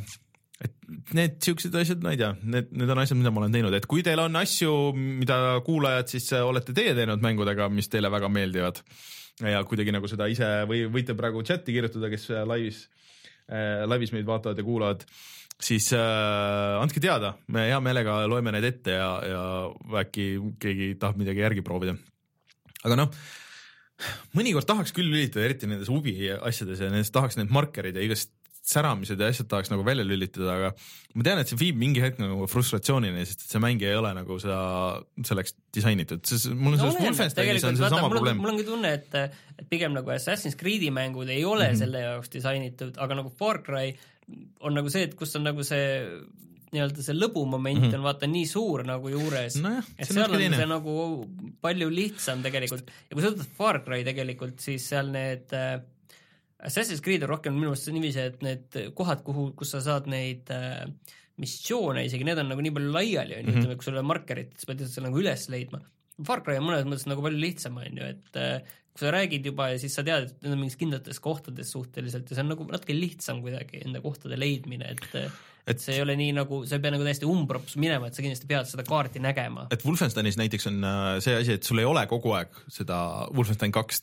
et need siuksed asjad, ma ei tea, need, need on asjad, mida ma olen teinud, et kui teil on asju, mida kuulajad siis olete teie teinud mängudega, mis teile väga meeldivad ja kuidagi nagu seda ise või võite praegu chati kirjutada, kes laivis, laivis meid vaatavad ja kuulavad, siis äh, andke teada, me hea meelega loeme need ette ja, ja äkki keegi tahab midagi järgi proovida. Aga noh, mõnikord tahaks küll lülitada, eriti nendes huvi asjades ja nendes tahaks need markerid ja igast säramised ja asjad tahaks nagu välja lülitada, aga ma tean, et see viib mingi hetk nagu frustratsioonini, sest see mäng ei ole nagu seda selleks disainitud. Mul on no, selles Wolfensteinis on see sama mul probleem. Mul ongi tunne, et, et pigem nagu Assassin's Creed'i mängud ei ole mm -hmm. selle jaoks disainitud, aga nagu Far Cry on nagu see, et kus on nagu see nii-öelda see lõbumoment mm -hmm. on vaata nii suur nagu juures no, jah, et seal on teine. See nagu palju lihtsam tegelikult ja kui sa võtad Far Cry tegelikult, siis seal need äh, Assassin's Creed on rohkem minu arust niiviisi, et need kohad, kuhu, kus sa saad neid äh, missioone isegi, need on nagu nii palju laiali, on ju, ütleme, kui sul on markerid, siis pead seal nagu üles leidma. Far Cry on mõnes mõttes nagu palju lihtsam, on ju, et äh, kui sa räägid juba ja siis sa tead, et need on mingis kindlates kohtades suhteliselt ja see on nagu natuke lihtsam kuidagi enda kohtade leidmine, et et see ei ole nii nagu, sa ei pea nagu täiesti umbrops minema, et sa kindlasti pead seda kaarti nägema. Et Wolfensteinis näiteks on see asi, et sul ei ole kogu aeg seda Wolfenstein kaks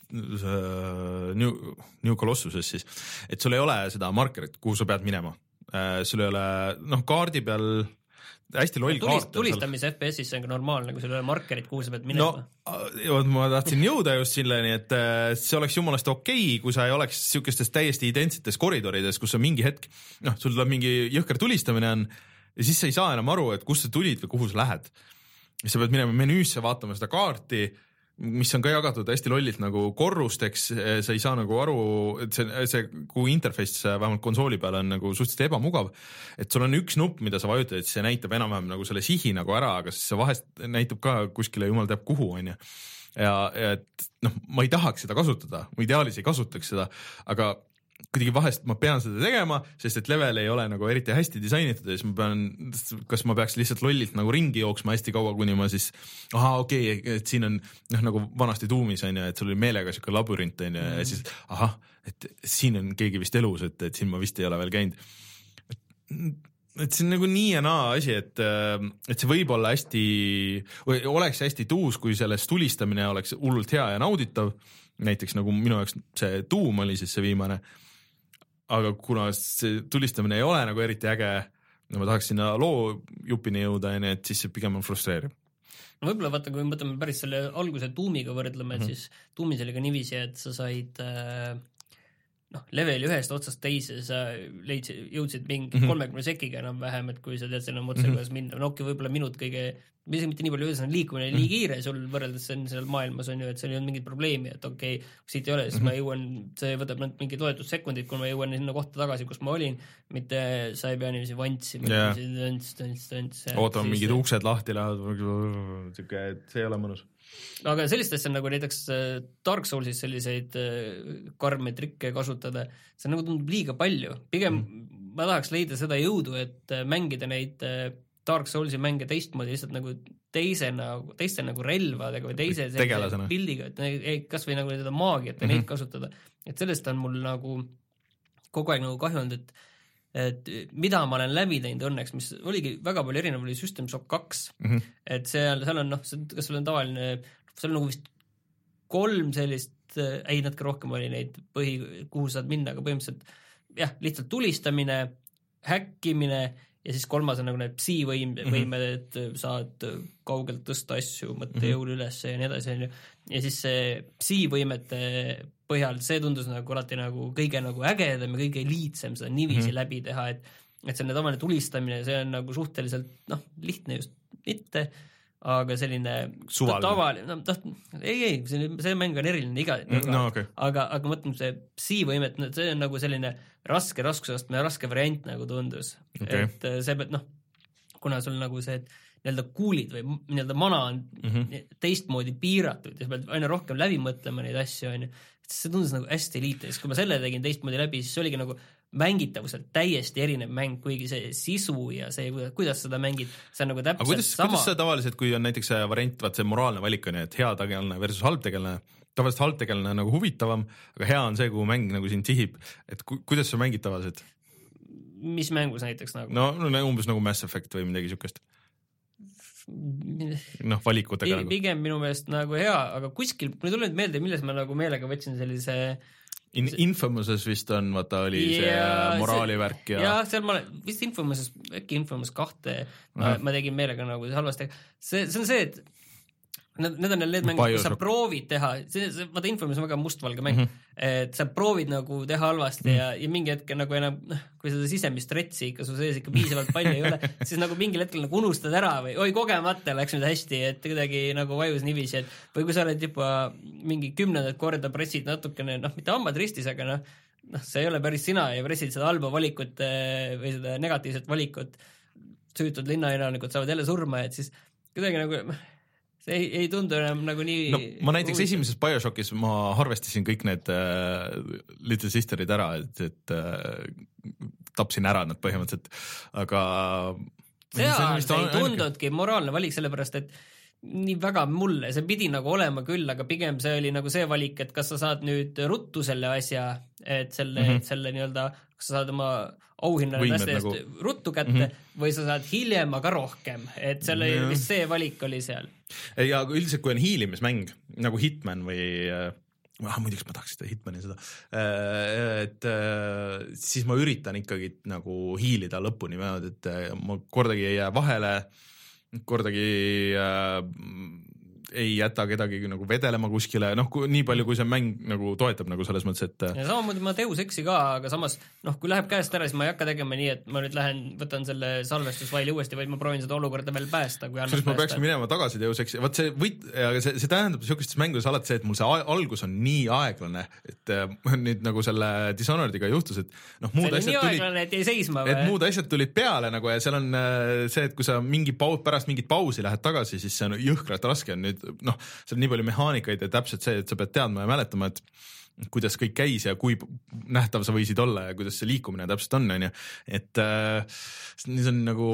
New, New Colossuses siis, et sul ei ole seda markerit, kuhu sa pead minema. Sul ei ole, noh, kaardi peal hästi loll Tulist, kaart. tulistamise F P S-is see on ka normaalne, kui sul ei ole markerit, kuhu sa pead minema. No, ma tahtsin jõuda just selleni, et see oleks jumalast okei, kui sa ei oleks siukestes täiesti identsetes koridorides, kus on mingi hetk, noh, sul tuleb mingi jõhker tulistamine on ja siis sa ei saa enam aru, et kust sa tulid või kuhu sa lähed. Sa pead minema menüüsse vaatama seda kaarti, mis on ka jagatud hästi lollilt nagu korrusteks, sa ei saa nagu aru, et see, see kui interface vähemalt konsooli peal on nagu suhteliselt ebamugav, et sul on üks nupp, mida sa vajutad, et see näitab enam-vähem nagu selle sihi nagu ära, aga siis see vahest näitab ka kuskile jumal teab kuhu, on ju. Ja, et noh, ma ei tahaks seda kasutada, ma ideaalis ei kasutaks seda, aga kuidagi vahest ma pean seda tegema, sest et level ei ole nagu eriti hästi disainitud ja siis ma pean, kas ma peaks lihtsalt lollilt nagu ringi jooksma hästi kaua, kuni ma siis aha, okei, okay, et siin on noh, nagu vanasti Doomis on ju, et sul oli meelega siuke labürint on ju mm. ja siis ahah, et siin on keegi vist elus, et, et siin ma vist ei ole veel käinud. Et see on nagu nii ja naa asi, et, et see võib olla hästi, või oleks hästi tuus, kui sellest tulistamine oleks hullult hea ja nauditav, näiteks nagu minu jaoks see Doom oli siis see viimane, aga kuna see tulistamine ei ole nagu eriti äge, no ma tahaks sinna loo jupini jõuda, et siis see pigem on frustreeriv. No võib-olla vaata, kui me võtame päris selle alguse Doomiga võrdleme, et mm-hmm. siis Doomis oli ka niiviisi, et sa said noh, leveli ühest otsast teise, sa leidsid, jõudsid mingi mm-hmm. kolmekümne sekiga enam vähem, et kui sa tead selle otsa, kuidas minna, no okei, võib-olla minut kõige mis mitte nii palju ühes on liikumine mm. nii kiire sul võrreldes on seal maailmas on ju, et seal ei olnud mingit probleemi, et okei, okay, kui siit ei ole, siis mm-hmm. ma jõuan, see võtab mingi toetussekundid, kui ma jõuan sinna kohta tagasi, kus ma olin, mitte sa ei pea niiviisi vantsima yeah. tants, tants, tants ootame mingid uksed lahti lähevad, et see ei ole mõnus. Aga sellist asja nagu näiteks Dark Soulsis selliseid karme trikke kasutada, see nagu tundub liiga palju, pigem mm. ma tahaks leida seda jõudu, et mängida neid Dark Soulsi mänge teistmoodi lihtsalt nagu teise nagu, teiste nagu relvadega või teise pildiga, et kas või nagu seda maagiat ja mm-hmm. neid kasutada. Et sellest on mul nagu kogu aeg nagu kahju olnud, et, et mida ma olen läbi teinud õnneks, mis oligi väga palju erinev, oli System Shock kaks. Mm-hmm. Et seal, seal on, noh, kas sul on tavaline, seal on nagu vist kolm sellist, ei natuke rohkem oli neid põhi, kuhu saad minna, aga põhimõtteliselt jah, lihtsalt tulistamine, häkkimine ja siis kolmas on nagu need psi-võim, võimed, et saad kaugelt tõsta asju, mõtte jõul üles ja nii edasi. Ja siis see psi-võimete põhjal, see tundus nagu alati nagu kõige nagu ägedam ja kõige liitsem seda niiviisi mm-hmm. läbi teha, et, et see on tavaline tulistamine, see on nagu suhteliselt noh, lihtne just mitte, aga selline tavaline, no taht, ei, ei, see, see mäng on eriline iga, no, okay. aga, aga mõtleme see psi-võimet, see on nagu selline raske raskusest, raske variant nagu tundus, okay. et see peab, noh, kuna sul nagu see, et nii-öelda kuulid või nii-öelda mana on mm-hmm. teistmoodi piiratud ja sa pead aina rohkem läbi mõtlema neid asju, on ju, see tundus nagu hästi liitne, siis kui ma selle tegin teistmoodi läbi, siis see oligi nagu mängitavuselt täiesti erinev mäng, kuigi see sisu ja see, kuidas seda mängid, see on nagu täpselt kuidas, sama. Kuidas see tavaliselt, kui on näiteks see variant, vaat see moraalne valik on, et hea tegelane versus halb tegelane, tavaliselt halb tegelane nagu huvitavam, aga hea on see, kuhu mäng nagu sind sihib, et ku, kuidas sa mängid tavaliselt? Mis mängus näiteks nagu? No, no umbes nagu Mass Effect või midagi sükest. Noh, valikutega nagu. Pigem minu meelest nagu hea, aga kuskil, mul ei tule nüüd meelde, milles ma nagu meelega võtsin sellise In, Infamouses vist on, vaata oli ja, see moraalivärk ja... Ja, seal ma vist Infamouses, äkki Infamous kahte ma, ma tegin meelega nagu halvasti. See, see on see, et need, need on need mängud, kus sa proovid teha, see, see, vaata Infamous on väga mustvalge mäng, mm-hmm. et sa proovid nagu teha halvasti mm-hmm. ja, ja mingi hetk nagu enam, kui seda sisemist retsi ikka su sees ikka piisavalt palju ei ole, siis nagu mingil hetkel nagu unustad ära või oi, kogemata läks nüüd hästi, et kuidagi nagu vajus niiviisi, et või kui sa oled juba mingi kümnendat korda pressid natukene, noh, mitte hambad ristis, aga noh, noh, see ei ole päris sina ja pressid seda halba valikut või seda negatiivset valikut, süütud linnaelanikud saavad jälle surma, et siis kuidagi nagu see ei, ei tundu enam nagu nii no, ma näiteks huvitav. Esimeses Bioshockis ma harvestisin kõik need äh, Little Sisterid ära, et, et äh, tapsin ära nad põhimõtteliselt, aga seal see ei tundudki moraalne valik, sellepärast et nii väga mulle, see pidi nagu olema küll, aga pigem see oli nagu see valik, et kas sa saad nüüd ruttu selle asja, et selle, mm-hmm. selle nii-öelda, kas sa saad oma auhinnale näste eest nagu... ruttu kätte mm-hmm. või sa saad hiljem aga rohkem, et selle yeah. vist see valik oli seal. Ja üldiselt, kui on hiilimismäng nagu Hitman või ah, muidugi ma tahaks seda Hitmani seda, et siis ma üritan ikkagi nagu hiilida lõpuni niimoodi, et ma kordagi ei jää vahele, kordagi äh, ei jäta kedagi nagu vedelema kuskile, noh, nii palju, kui see mäng nagu toetab nagu selles mõttes, et ja samamoodi ma Deus Exi ka, aga samas noh, kui läheb käest ära, siis ma ei hakka tegema nii, et ma nüüd lähen, võtan selle salvestusfaili uuesti, vaid ma proovin seda olukorda veel päästa, kui siis ma peaksin minema tagasi Deus Exi, vaat see võit, see, see tähendab niisugustes mängudes alati see, et mul see algus on nii aeglane, et nüüd nagu selle Dishonored'iga juhtus, et noh, muud asjad tulid, aeglane, et jäi seisma või? Et muud asjad tulid peale nagu ja seal on see, et kui sa mingi paus, pärast mingit pausi lähed tagasi, siis see on jõhkralt raske on nüüd, noh, see on nii palju mehaanikaid ja täpselt see, et sa pead teadma ja mäletama, et kuidas kõik käis ja kui nähtav sa võisid olla ja kuidas see liikumine täpselt on, on ju, et äh, nii on nagu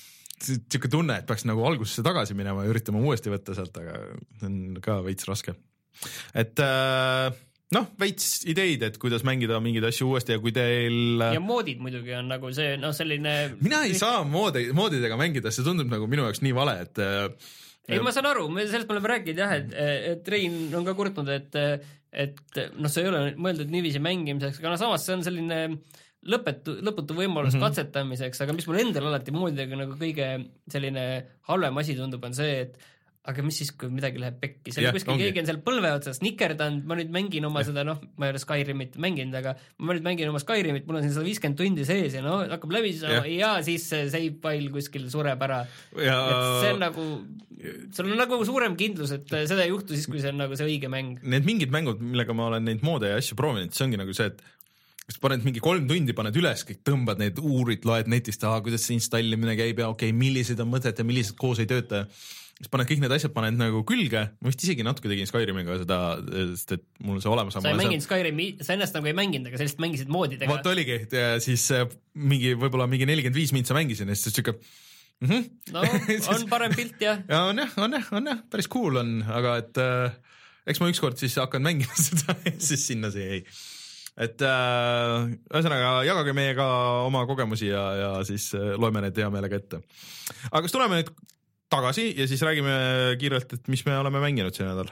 siuke tunne, et peaks nagu algusesse tagasi minema ja üritama uuesti võtta sealt, aga see on ka veits raske. Et äh, noh, veits ideid, et kuidas mängida mingeid asju uuesti ja kui teil ja moodid muidugi on nagu see, noh, selline mina ei saa moodi, moodidega mängida, see tundub nagu minu jaoks nii vale, et ei, ma saan aru, sellest me oleme rääkinud jah, et, et Rein on ka kurtnud, et, et noh, see ei ole mõeldud niiviisi mängimiseks, aga no samas see on selline lõpetu, lõputu võimalus mm -hmm. katsetamiseks, aga mis mul endal alati moodidega nagu kõige selline halvem asi tundub, on see, et aga mis siis, kui midagi läheb pekki, seal kuskil ongi. Keegi on seal põlve otsas nikerdanud, ma nüüd mängin oma ja. seda, noh, ma ei ole Skyrimit mänginud, aga ma nüüd mängin oma Skyrimit, mul on siin sada viiskümmend tundi sees ja no hakkab läbi saama ja. ja siis see save file kuskil sureb ära. Ja see on nagu, sul on nagu suurem kindlus, et seda ei juhtu siis, kui see on nagu see õige mäng. Need mingid mängud, millega ma olen neid moode ja asju proovinud, see ongi nagu see, et kui paned mingi kolm tundi, paned üles, kõik tõmbad neid uurid, loed netist, aha, kuidas see installimine käib ja okei, okay, millised on mõtet ja millised koos ei tööta. Siis paned kõik need asjad, paned nagu külge, ma vist isegi natuke tegin Skyrimiga seda, sest et mul on see olemas. Sa ei mänginud Skyrimi, sa ennast nagu ei mänginud, aga sellist mängisid moodidega. Vaat oligi, ja siis mingi, võib-olla mingi nelikümmend viis mind sa mängisin ja siis siuke mm -hmm. no on parem pilt jah. Ja on jah, on jah, on jah, päris cool on, aga et äh, eks ma ükskord siis hakkan mängima seda ja siis sinna see ei. Et äh, ühesõnaga jagage meiega oma kogemusi ja, ja siis äh, loeme need hea meelega ette. Aga kas tuleme nüüd tagasi ja siis räägime kiirelt, et mis me oleme mänginud see nädal.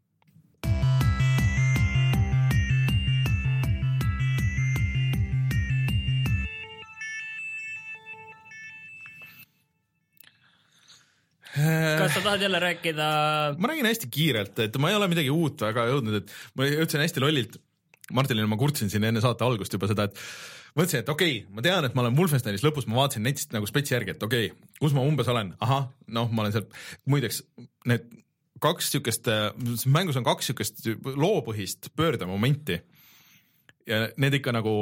Kas sa tahad jälle rääkida? Ma räägin hästi kiirelt, et ma ei ole midagi uut väga jõudnud, et ma jõudsin hästi lollilt. Martinile ma kurtsin siin enne saate algust juba seda, et mõtlesin, et okei, okay, ma tean, et ma olen Wolfensteinis lõpus, ma vaatasin netist nagu spetsi järgi, et okei, okay, kus ma umbes olen, ahah, noh, ma olen seal, muideks, need kaks siukest, mängus on kaks siukest loopõhist pöördemomenti ja need ikka nagu,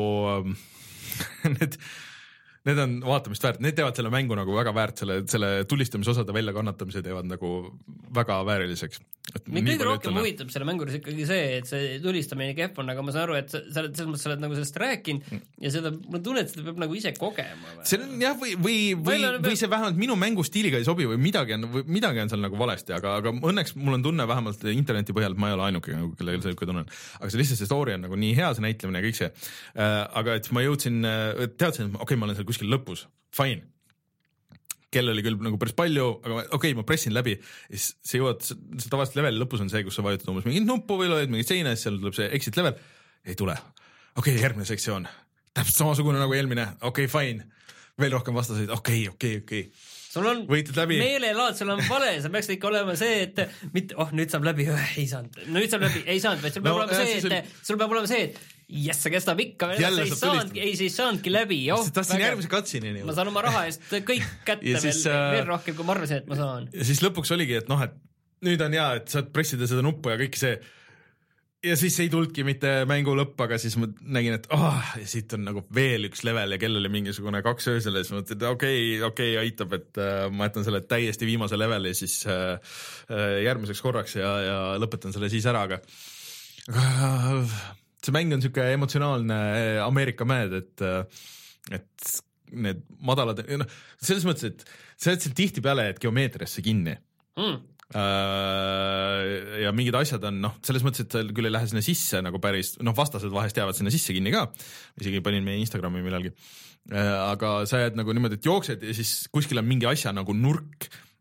need, need on vaatamist väärt, need teevad selle mängu nagu väga väärt, selle, selle tulistamisosade väljakannatamise teevad nagu väga vääriliseks. Mind kõige rohkem huvitab selle mänguris ikkagi see, et see tulistamine kehv on, aga ma saan aru, et sa, sa oled, selles mõttes sa oled nagu sellest rääkinud ja seda, ma tunnen, et seda peab nagu ise kogema. Või? See on jah, või, või, või, või see vähemalt minu mängustiiliga ei sobi või midagi on, või midagi on seal nagu valesti, aga, aga õnneks mul on tunne vähemalt interneti põhjal, et ma ei ole ainuke, kellel see tunnen. Aga see lihtsalt see story on nagu nii hea, see näitlemine ja kõik see. Aga et ma jõudsin, teadsin, okei, okay, ma olen seal kuskil lõpus, fine. Kell oli küll nagu päris palju, aga okei okay,, ma pressin läbi ja siis see jõuad, see tavaliselt leveli lõpus on see, kus sa vajutad umbes mingit nuppu või loed mingit seina ja siis seal tuleb see exit level, ei tule. Okei okay,, järgmine sektsioon, täpselt samasugune nagu eelmine, okei okay,, fine, veel rohkem vastaseid, okei okay,, okei okay,, okei okay. Sul on meelelaad, sul on vale, sa peaks ikka olema see, et mitte, oh nüüd saab läbi, ei saanud, nüüd saab läbi, ei saanud, vaid sul peab no, olema see, et oli... sul peab olema see, et jess, see kestab ikka, veel ei saanudki, ei siis saanudki läbi, joh. Tahtsin järgmise katsini. Ma saan oma raha eest kõik kätte siis, veel, veel rohkem, kui ma arvasin, et ma saan. Ja siis lõpuks oligi, et noh, et nüüd on hea, et saad pressida seda nuppu ja kõik see. Ja siis ei tulnudki mitte mängu lõpp, aga siis ma nägin, et oh, siit on nagu veel üks level ja kell oli mingisugune kaks öösel ja siis mõtlesin, et okei, okei, aitab, et uh, ma jätan selle täiesti viimase leveli siis uh, uh, järgmiseks korraks ja, ja lõpetan selle siis ära, aga uh, see mäng on siuke emotsionaalne Ameerika mäed, et, et need madalad, no, selles mõttes, et sa oled seal tihti peale, et geomeetriasse kinni. Mm. Ja mingid asjad on, noh, selles mõttes, et sa küll ei lähe sinna sisse nagu päris, noh, vastased vahest jäävad sinna sisse kinni ka, isegi panin meie Instagrami millalgi, aga sa jääd nagu niimoodi, et jooksed ja siis kuskil on mingi asja nagu nurk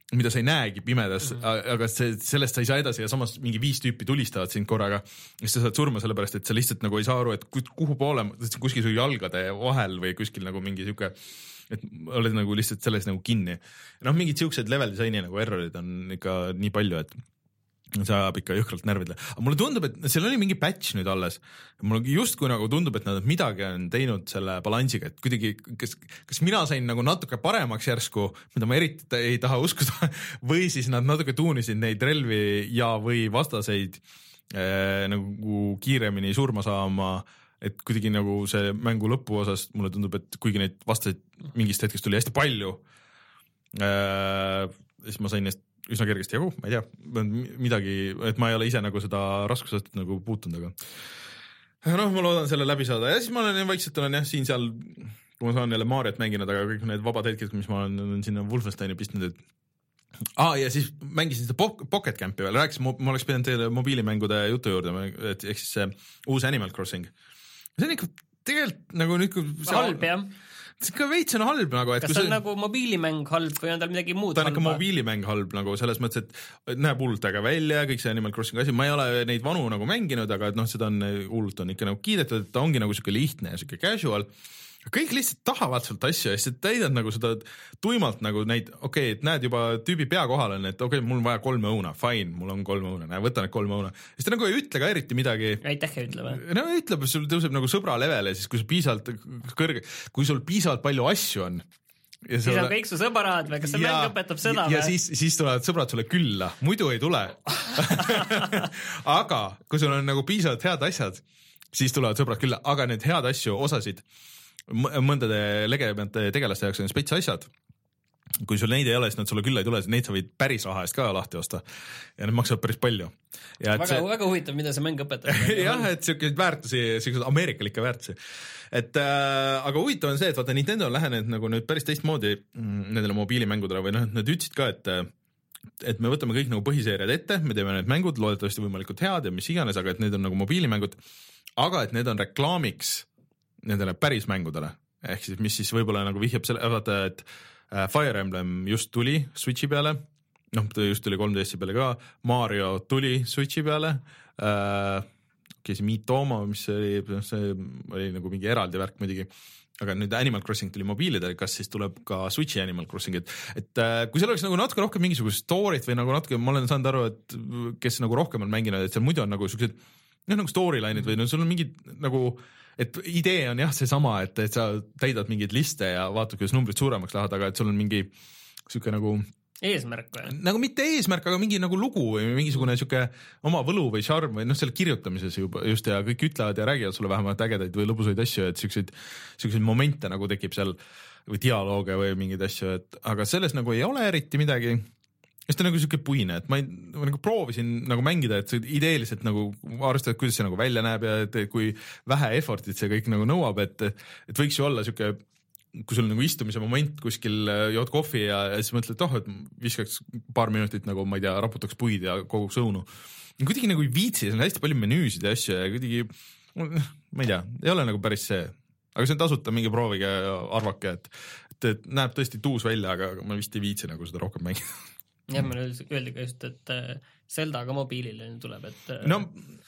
mida sa ei näegi pimedas mm., aga see, sellest sa ei saa edasi ja samas mingi viis tüüpi tulistavad sind korraga, siis sa saad surma sellepärast, et sa lihtsalt nagu ei saa aru, et kuhu poole, kuskil su jalgade vahel või kuskil nagu mingi siuke, et oled nagu lihtsalt selles nagu kinni. Noh, mingid siuksed level disaini nagu errorid on ikka nii palju, et see ajab ikka jõhkralt närvidele. Aga mulle tundub, et seal oli mingi patch nüüd alles. Mulle justkui nagu tundub, et nad midagi on teinud selle balansiga, et kuidagi, kas, kas mina sain nagu natuke paremaks järsku, mida ma eriti ei taha uskuda, või siis nad natuke tuunisid neid relvi ja või vastaseid eh, nagu kiiremini surma saama, et kuidagi nagu see mängu lõpu osas mulle tundub, et kuigi neid vastaseid mingist hetkest tuli hästi palju, eh, siis ma sain neist üsna kergesti jagu, ma ei tea, midagi, et ma ei ole ise nagu seda raskusest nagu puutunud, aga noh, ma loodan selle läbi saada ja siis ma olen vaikselt olen jah, siin-seal, kui ma saan jälle Mariot mänginud, aga kõik need vabad hetked, mis ma olen, olen sinna Wolfensteini pistnud, et ah, ja siis mängisin seda Pocket Campi veel, rääkisin, ma oleks pidanud teile mobiilimängude jutu juurde, et ehk siis see uus Animal Crossing. See on ikka tegelikult nagu nüüd, kui halb jah. See ka veits on halb nagu, et kas see on see... nagu mobiilimäng halb või on tal midagi muud ta on ikka mobiilimäng halb nagu selles mõttes, et näeb hullult äge välja, kõik see Animal Crossing asi, ma ei ole neid vanu nagu mänginud, aga et noh, seda on hullult on ikka nagu kiidetud, et ta ongi nagu siuke lihtne ja siuke casual, kõik lihtsalt tahavad sealt asju ja siis täidad nagu seda tuimalt nagu neid, okei okay,, et näed juba tüübi pea kohal on, et okei okay,, mul on vaja kolme õuna, fine, mul on kolme õuna, näe, võta need kolme õuna. Siis ta nagu ei ütle ka eriti midagi. Aitäh ei ütle või? No ütleb, sul tõuseb nagu sõbra levele, siis kui sul piisavalt kõrge, kui sul piisavalt palju asju on. Ja siis on kõik su sõbrad või, kas see ja, mäng õpetab seda ja, või? Ja siis, siis tulevad sõbrad sulle külla, muidu ei tule. Aga kui sul on nagu piisavalt head asjad, siis tulevad sõbrad külla, aga need head asju osasid mõndade legemete tegelaste jaoks on spets asjad. Kui sul neid ei ole, siis nad sulle külla ei tule, neid sa võid päris raha eest ka lahti osta ja need maksavad päris palju. Ja väga, see... väga huvitav, mida see mäng õpetab. jah, et siukeid väärtusi, siuksed ameerikalikke väärtusi. Et, äh, aga huvitav on see, et vaata Nintendo on lähenenud nagu nüüd päris teistmoodi nendele mobiilimängudele või noh, nad ütlesid ka, et et me võtame kõik nagu põhiseeriad ette, me teeme need mängud loodetavasti võimalikult head ja mis iganes, aga et need on nagu mobiilimängud, aga et need on reklaamiks nendele päris mängudele, ehk siis mis siis võib-olla nagu vihjab selle, vaata, et Fire Emblem just tuli Switchi peale, noh, ta just tuli kolm D S-i peale ka, Mario tuli Switchi peale, äh, okay, see Miitomo, mis oli, see oli nagu mingi eraldi värk muidugi, aga nüüd Animal Crossing tuli mobiilidele, kas siis tuleb ka Switchi Animal Crossing, et, et äh, kui seal oleks nagu natuke rohkem mingisugust story't või nagu natuke, ma olen saanud aru, et kes nagu rohkem on mänginud, et seal muidu on nagu sellised, noh, nagu storyline'id või no sul on mingid nagu et idee on jah seesama, et, et sa täidad mingeid liste ja vaatad, kuidas numbrid suuremaks lähevad, aga et sul on mingi siuke nagu eesmärk või? Nagu mitte eesmärk, aga mingi nagu lugu või mingisugune siuke oma võlu või šarm või noh, selle kirjutamises juba just ja kõik ütlevad ja räägivad sulle vähemalt ägedaid või lõbusaid asju, et siukseid, siukseid momente nagu tekib seal või dialooge või mingeid asju, et aga selles nagu ei ole eriti midagi. Just ta nagu siuke puine, et ma, ei, ma nagu proovisin nagu mängida, et ideeliselt nagu arvestada, kuidas see nagu välja näeb ja et kui vähe effortit see kõik nagu nõuab, et, et võiks ju olla siuke, kui sul nagu istumise moment kuskil jood kohvi ja, ja siis mõtled, et oh, et viskaks paar minutit nagu, ma ei tea, raputaks puid ja koguks õunu. Kuidagi nagu ei viitsi, see on hästi palju menüüsid ja asju ja kuidagi, ma ei tea, ei ole nagu päris see. Aga see on tasuta, mingi proovige ja arvake, et, et, et näeb tõesti tuus välja, aga ma vist ei viitsi nagu seda rohkem mängida. jah, meil öeldi ka just, et Zelda ka mobiilile tuleb, et no,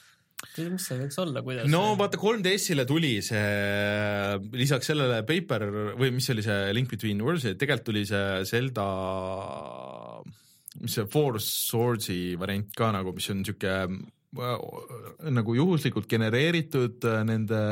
mis see võiks olla, kuidas no vaata kolm D S-ile tuli see lisaks sellele Paper või mis oli see Link Between Worlds, tegelikult tuli see Zelda mis see Four Swords'i variant ka nagu, mis on siuke nagu juhuslikult genereeritud nende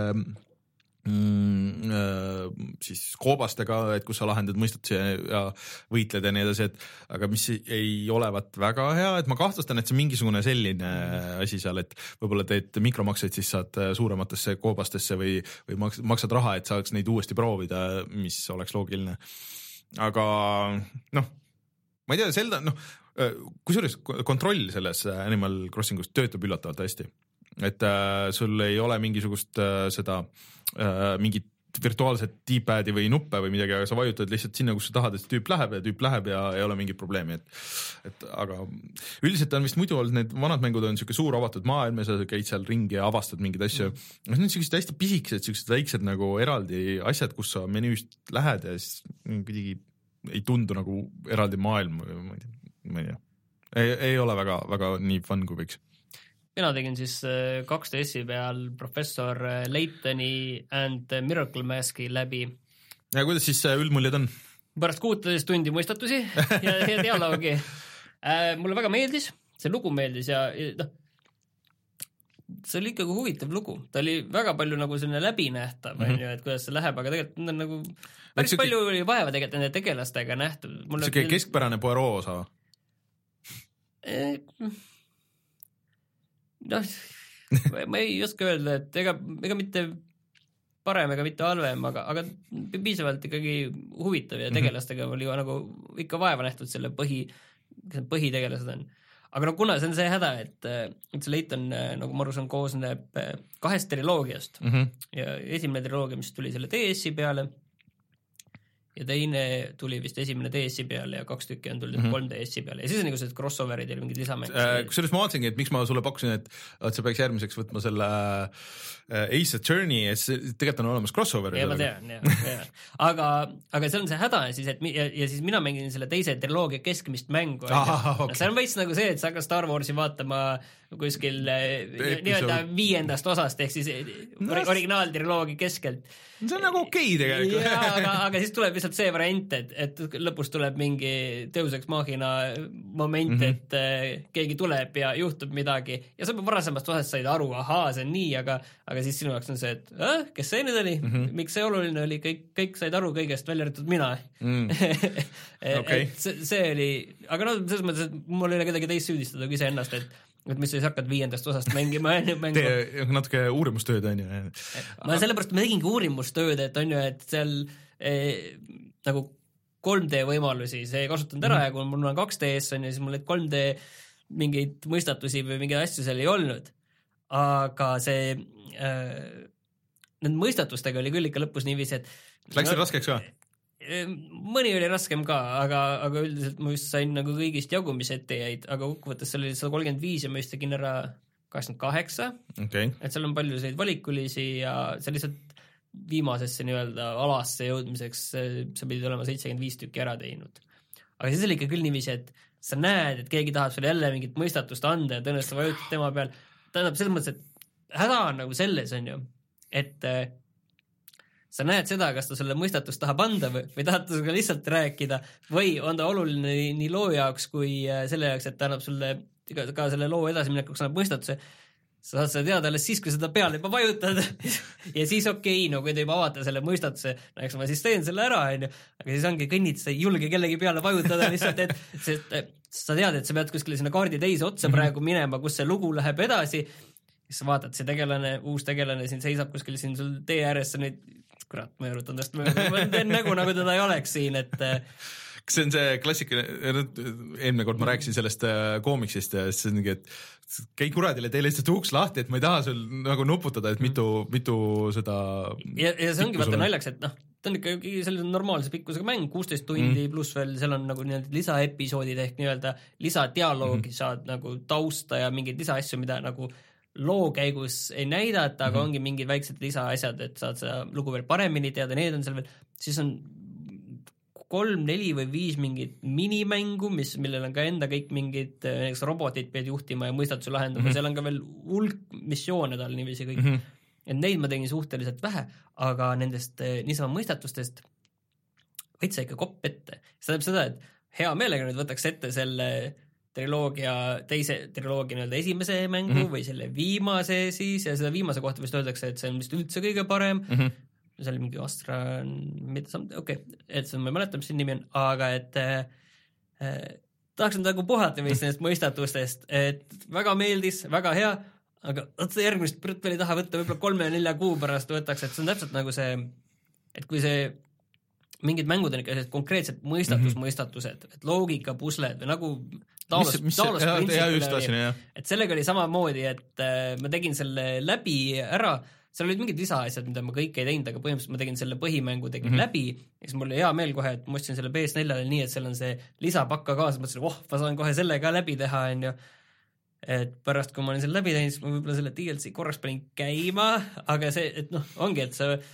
Mm, siis koobastega, et kus sa lahendad mõistutusi ja võitled ja nii edasi, et aga mis ei olevat väga hea, et ma kahtlustan, et see mingisugune selline asi seal, et võib-olla teed mikromakseid, siis saad suurematesse koobastesse või, või maksad raha, et saaks neid uuesti proovida, mis oleks loogiline. Aga noh, ma ei tea, Zelda, noh, kusjuures kontroll selles Animal Crossingus töötab üllatavalt hästi. Et äh, sul ei ole mingisugust äh, seda äh, mingit virtuaalset D-padi või nuppe või midagi, aga sa vajutad lihtsalt sinna, kus sa tahad, et tüüp läheb ja tüüp läheb ja ei ole mingit probleemi, et, et aga üldiselt on vist muidu olnud, need vanad mängud on siuke suur avatud maailm ja sa käid seal ringi ja avastad mingeid asju. Need on siuksed hästi pisikesed, siuksed väiksed nagu eraldi asjad, kus sa menüüst lähed ja siis kuidagi ei tundu nagu eraldi maailm või ma ei tea. ma ei tea, ei, ei ole väga, väga nii fun kui võiks. Mina tegin siis kaks D S-i peal Professor Laytoni and Miracle Maski läbi. Ja kuidas siis üldmuljed on? Pärast kuuteteist tundi mõistatusi ja, ja dialoogi. Äh, mulle väga meeldis, see lugu meeldis ja noh, see oli ikkagi huvitav lugu. Ta oli väga palju nagu selline läbinähtav, mm -hmm. et kuidas see läheb, aga tegelikult on nagu päris palju see... oli vaeva tegelikult nende tegelastega nähtud. See küll... keskpärane Poirot osa? Noh, ma ei oska öelda, et ega, ega mitte parem ega mitte halvem, aga, aga piisavalt ikkagi huvitav ja tegelastega oli nagu ikka vaeva nähtud selle põhi, põhitegelased on. Aga no kuna see on see häda, et, et see Layton, nagu ma aru saan, koosneb kahest triloogiast mm -hmm. ja esimene triloogia, mis tuli selle D S-i peale ja teine tuli vist esimene D S-i peale ja kaks tükki on tulnud mm -hmm. kolm D S-i peale ja siis on nagu sellised crossoverid ja mingid lisamängid. Äh, kusjuures ma vaatasingi, et miks ma sulle pakkusin, et, et sa peaks järgmiseks võtma selle äh, Ace Attorney ja siis tegelikult on olemas crossover. Ja ma tean, ja, ja. Aga, aga see on see häda siis, et ja, ja siis mina mängin selle teise triloogia keskmist mängu. Ah, okay. See on veits nagu see, et sa hakkad Star Warsi vaatama kuskil nii-öelda viiendast osast ehk siis no, originaaltriloogia keskelt. See on nagu okei okay tegelikult. Ja, aga, aga siis tuleb lihtsalt see variant, et, et lõpus tuleb mingi Deus Ex Machina moment, mm -hmm. et äh, keegi tuleb ja juhtub midagi ja sa varasemast osast said aru, ahaa, see on nii, aga, aga siis sinu jaoks on see, et äh, kes see nüüd oli, mm -hmm. miks see oluline oli, kõik, kõik said aru kõigest, välja arvatud mina mm. okay. et see, see oli, aga no selles mõttes, et mul ei ole kedagi teist süüdistada kui iseennast, et et mis siis hakkad viiendast osast mängima Tee natuke uurimustööd on ju. Ma sellepärast ma tegingi uurimustööd, et on ju, et seal eh, nagu kolm D võimalusi, see ei kasutanud ära mm -hmm. ja kui mul on kaks D S on ja siis mul neid kolm D mingeid mõistatusi või mingeid asju seal ei olnud. Aga see äh, need mõistatustega oli küll ikka lõpus niiviisi, et läks see no, raskeks ka? Mõni oli raskem ka, aga, aga üldiselt ma just sain nagu kõigist jagu, mis ette jäid, aga kokkuvõttes seal oli sada kolmkümmend viis ja ma just tegin ära kaheksakümmend kaheksa, okay. et seal on palju selliseid valikulisi ja see lihtsalt viimasesse nii-öelda alasse jõudmiseks sa pidid olema seitsekümmend viis tükki ära teinud. Aga siis oli ikka küll niiviisi, et sa näed, et keegi tahab sulle jälle mingit mõistatust anda ja tõenäoliselt vajutad tema peal. Tähendab selles mõttes, et häda on nagu selles, on ju, et sa näed seda, kas ta sulle mõistatust tahab anda või, või tahab ta sulle lihtsalt rääkida või on ta oluline nii loo jaoks kui selle jaoks, et ta annab sulle ka, ka selle loo edasiminekuks annab mõistatuse. Sa saad seda teada alles siis, kui seda peale juba vajutad ja siis okei, no kui te juba avate selle mõistatuse, no eks ma siis teen selle ära, on ju, aga siis ongi kõnnid, sa ei julge kellegi peale vajutada lihtsalt, et sest, sa tead, et sa pead kuskile sinna kaardi teise otsa mm -hmm. praegu minema, kus see lugu läheb edasi, siis sa vaatad, see tegelane, uus tegelane siin seisab kuskil siin sul tee ääres, sa nüüd kurat, ma juurutan tast, ma teen nägu, nagu teda ei oleks siin, et kas see on see klassikaline, eelmine kord ma rääkisin sellest koomiksist ja siis ongi, et käi kuradile, teile lihtsalt uks lahti, et ma ei taha sul nagu nuputada, et mitu, mitu seda ja, ja see ongi vaata naljaks, et noh, ta on ikkagi sellise normaalse pikkusega mäng, kuusteist tundi mm. pluss veel seal on nagu nii-öelda lisaepisoodid ehk nii-öelda lisadialoogi mm. saad nagu tausta ja mingeid lisaasju, mida nagu loo käigus ei näidata, aga mm -hmm. ongi mingid väiksed lisaasjad, et saad seda lugu veel paremini teada, need on seal veel, siis on kolm, neli või viis mingit minimängu, mis, millel on ka enda kõik mingid, näiteks robotid pead juhtima ja mõistatuse lahendama mm, -hmm. seal on ka veel hulk missioone tal niiviisi kõik. Mm -hmm. et neid ma tegin suhteliselt vähe, aga nendest niisama mõistatustest võid sa ikka kopp ette. See tähendab seda, et hea meelega nüüd võtaks ette selle triloogia, teise triloogia nii-öelda esimese mängu mm -hmm. või selle viimase siis ja seda viimase kohta vist öeldakse, et see on vist üldse kõige parem mm. -hmm. see oli mingi Astra, mida sa, okei okay., et see ma ei mäleta, mis see nimi on, aga et äh, tahaks nüüd nagu puhata vist nendest mõistatustest, et väga meeldis, väga hea, aga otsa järgmist prütt veel ei taha võtta, võib-olla kolme-nelja kuu pärast võtaks, et see on täpselt nagu see, et kui see mingid mängud on ikka sellised konkreetsed mõistatus-mõistatused, mm -hmm. et loogika, pusled või nagu taolus, mis, taolus ja, printsip ja, oli, ja. et sellega oli samamoodi, et äh, ma tegin selle läbi ära, seal olid mingid lisaasjad, mida ma kõik ei teinud, aga põhimõtteliselt ma tegin selle põhimängu tegin mm -hmm. läbi ja siis mul oli hea meel kohe, et ma ostsin selle P S neljale nii, et seal on see lisapakka kaasa, mõtlesin, oh, ma saan kohe selle ka läbi teha, on ju. Et pärast, kui ma olin selle läbi teinud, siis ma võib-olla selle D L C korraks panin käima, aga see, et noh, ongi, et sa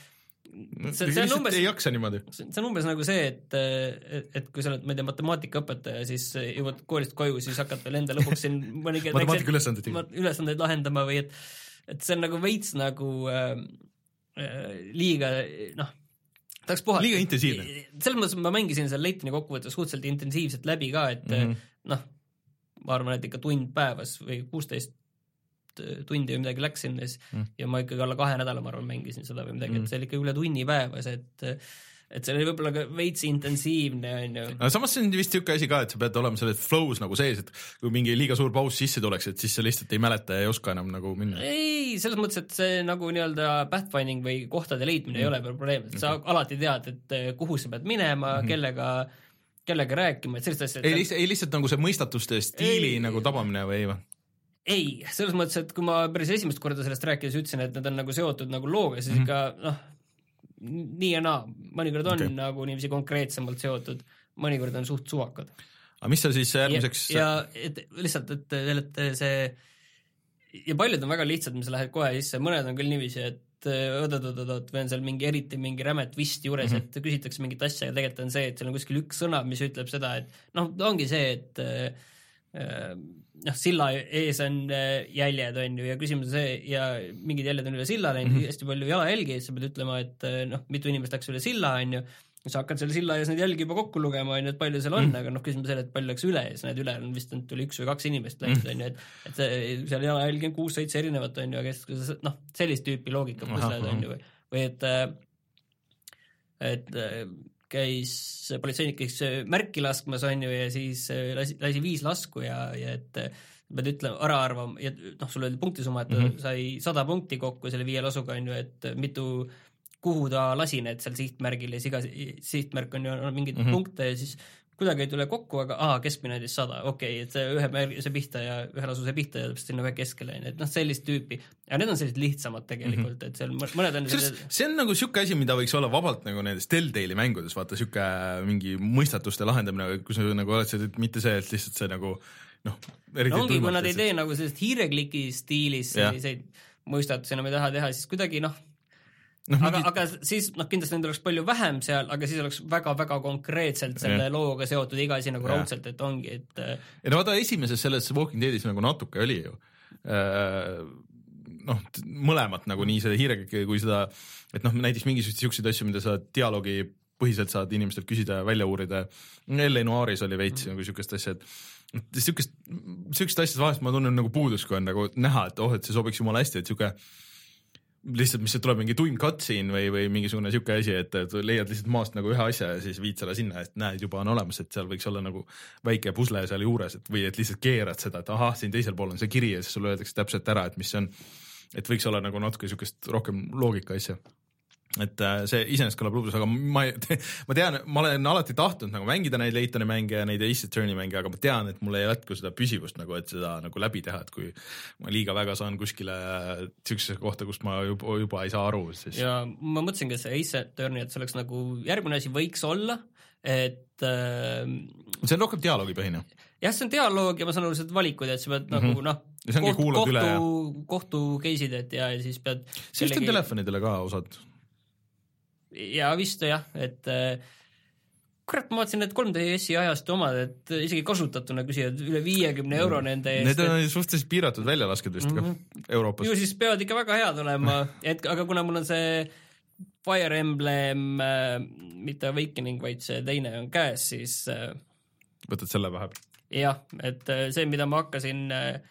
see, see on umbes, ei jaksa niimoodi. See on umbes nagu see, et, et, et kui sa oled, ma ei tea, matemaatikaõpetaja, siis jõuad koolist koju, siis hakkad veel enda lõpuks siin mõningaid matemaatika ülesanded, ülesandeid lahendama või et, et see on nagu veits nagu äh, liiga, noh, tahaks puhata. Liiga intensiivne. Selles mõttes ma mängisin seal Leitoni kokkuvõttes suhteliselt intensiivselt läbi ka, et mm -hmm. noh, ma arvan, et ikka tund päevas või kuusteist tundi või midagi läks sinna mm. ja ma ikkagi alla kahe nädala, ma arvan, mängisin seda või midagi, mm. et see oli ikka üle tunni päevas, et et see oli võib-olla ka veits intensiivne, on ju. No, samas see on vist niisugune asi ka, et sa pead olema selles flows nagu sees, et kui mingi liiga suur paus sisse tuleks, et siis sa lihtsalt ei mäleta ja ei oska enam nagu minna. Ei, selles mõttes, et see nagu nii-öelda pathfinding või kohtade leidmine mm. ei ole probleem, et sa okay. alati tead, et kuhu sa pead minema, mm. kellega kellega rääkima, et sellist asja ei, lihtsalt, ei lihtsalt nagu see mõistatuste stiili ei, nagu tabamine või ei või? Ei, selles mõttes, et kui ma päris esimest korda sellest rääkides ütlesin, et need on nagu seotud nagu looga, siis mm -hmm. ikka noh, nii ja naa, mõnikord on okay. nagu niiviisi konkreetsemalt seotud, mõnikord on suht suvakad. Aga mis sa siis järgmiseks ja, ja et lihtsalt, et, et see ja paljud on väga lihtsad, mis lähed kohe sisse, mõned on küll niiviisi, et õdõdõdõdõd või on seal mingi eriti mingi rämet vist juures, mm -hmm. et küsitakse mingit asja ja tegelikult on see, et seal on kuskil üks sõna, mis ütleb seda, et noh, ongi see, et noh, silla ees on jäljed, on ju, ja küsimus on see, ja mingid jäljed on üle silla läinud mm -hmm. hästi palju jalajälgi, siis sa pead ütlema, et noh, mitu inimest läks üle silla, on ju, sa hakkad selle silla ees neid jälgi juba kokku lugema, on ju, et palju seal on, mm -hmm. aga noh, küsimus selle, et palju läks üle, ja need üle on vist tuli üks või kaks inimest läinud, on ju, et, et see, seal jalajälgi on kuus-seitse erinevat, on ju, aga noh, sellist tüüpi loogika pusled, on ju, või et et käis politseinik käis märki laskmas, on ju, ja siis lasi, lasi viis lasku ja, ja et pead ütlema, ära arvama, ja noh, sul oli punktisumma, et mm -hmm. sai sada punkti kokku selle viie lasuga, on ju, et mitu, kuhu ta lasi need seal sihtmärgil ja siis iga sihtmärk on ju on mingeid mm -hmm. punkte ja siis kuidagi ei tule kokku, aga aa, keskmine on siis sada, okei okay,, et see ühe märgise pihta ja ühe lasuse pihta ja sinna ühe keskele, et noh, sellist tüüpi. Ja need on sellised lihtsamad tegelikult, mm -hmm. et seal mõned on see, sellised... see on nagu siuke asi, mida võiks olla vabalt nagu nendes Telltale'i mängudes, vaata siuke mingi mõistatuste lahendamine, kui sa nagu oled see, et mitte see, et lihtsalt see nagu noh, no ongi, kui nad ei tee nagu sellist hiirekliki stiilis selliseid mõistatusi enam ei taha teha, siis kuidagi noh, No, aga, mingi... aga siis noh, kindlasti nendel oleks palju vähem seal, aga siis oleks väga-väga konkreetselt selle ja. looga seotud iga asi nagu ja. raudselt, et ongi, et ja no vaata, esimeses selles Walking Deadis nagu natuke oli ju noh, mõlemat nagu nii see hiirekliki kui seda, et noh, näiteks mingisuguseid siukseid asju, mida sa dialoogi põhiselt saad inimestelt küsida ja välja uurida. L A Noiris oli veits mm. nagu siukest asja, et siukest, siukest asjad vahest ma tunnen nagu puudus, kui on nagu näha, et oh, et see sobiks jumala hästi, et siuke lihtsalt, mis tuleb mingi tund cutscene või, või mingisugune siuke asi, et leiad lihtsalt maast nagu ühe asja ja siis viid selle sinna, et näed, juba on olemas, et seal võiks olla nagu väike pusle seal juures, et või et lihtsalt keerad seda, et ahah, siin teisel pool on see kiri ja siis sulle öeldakse täpselt ära, et mis see on, et võiks olla nagu natuke siukest rohkem loogika asja. Et see iseenesest kõlab lõbus, aga ma, ma tean, ma olen alati tahtnud nagu mängida neid Laytoni mänge ja neid Ace Attorney mänge, aga ma tean, et mul ei jätku seda püsivust nagu, et seda nagu läbi teha, et kui ma liiga väga saan kuskile siuksesse kohta, kust ma juba, juba ei saa aru. Siis... Ja ma mõtlesin, et see Ace Attorney, et see oleks nagu järgmine asi võiks olla, et äh, see on rohkem dialoogipõhine. Jah, see on dialoog ja ma saan aru, et valikud, et sa pead mm -hmm. nagu noh, koht, kohtu, üle, ja. kohtu case'id, et ja, ja siis pead siis kellegi... on telefonidele ka osad ja vist jah, et kurat, ma vaatasin need kolm D S-i ajastu omad, et isegi kasutatuna küsivad üle viiekümne euro nende eest. Need on et... suhteliselt piiratud väljalasked vist mm -hmm. ka Euroopas. Ju siis peavad ikka väga head olema, et aga kuna mul on see Fire Emblem, mitte Awakening, vaid see teine on käes, siis võtad selle vahe? Jah, et see, mida ma hakkasin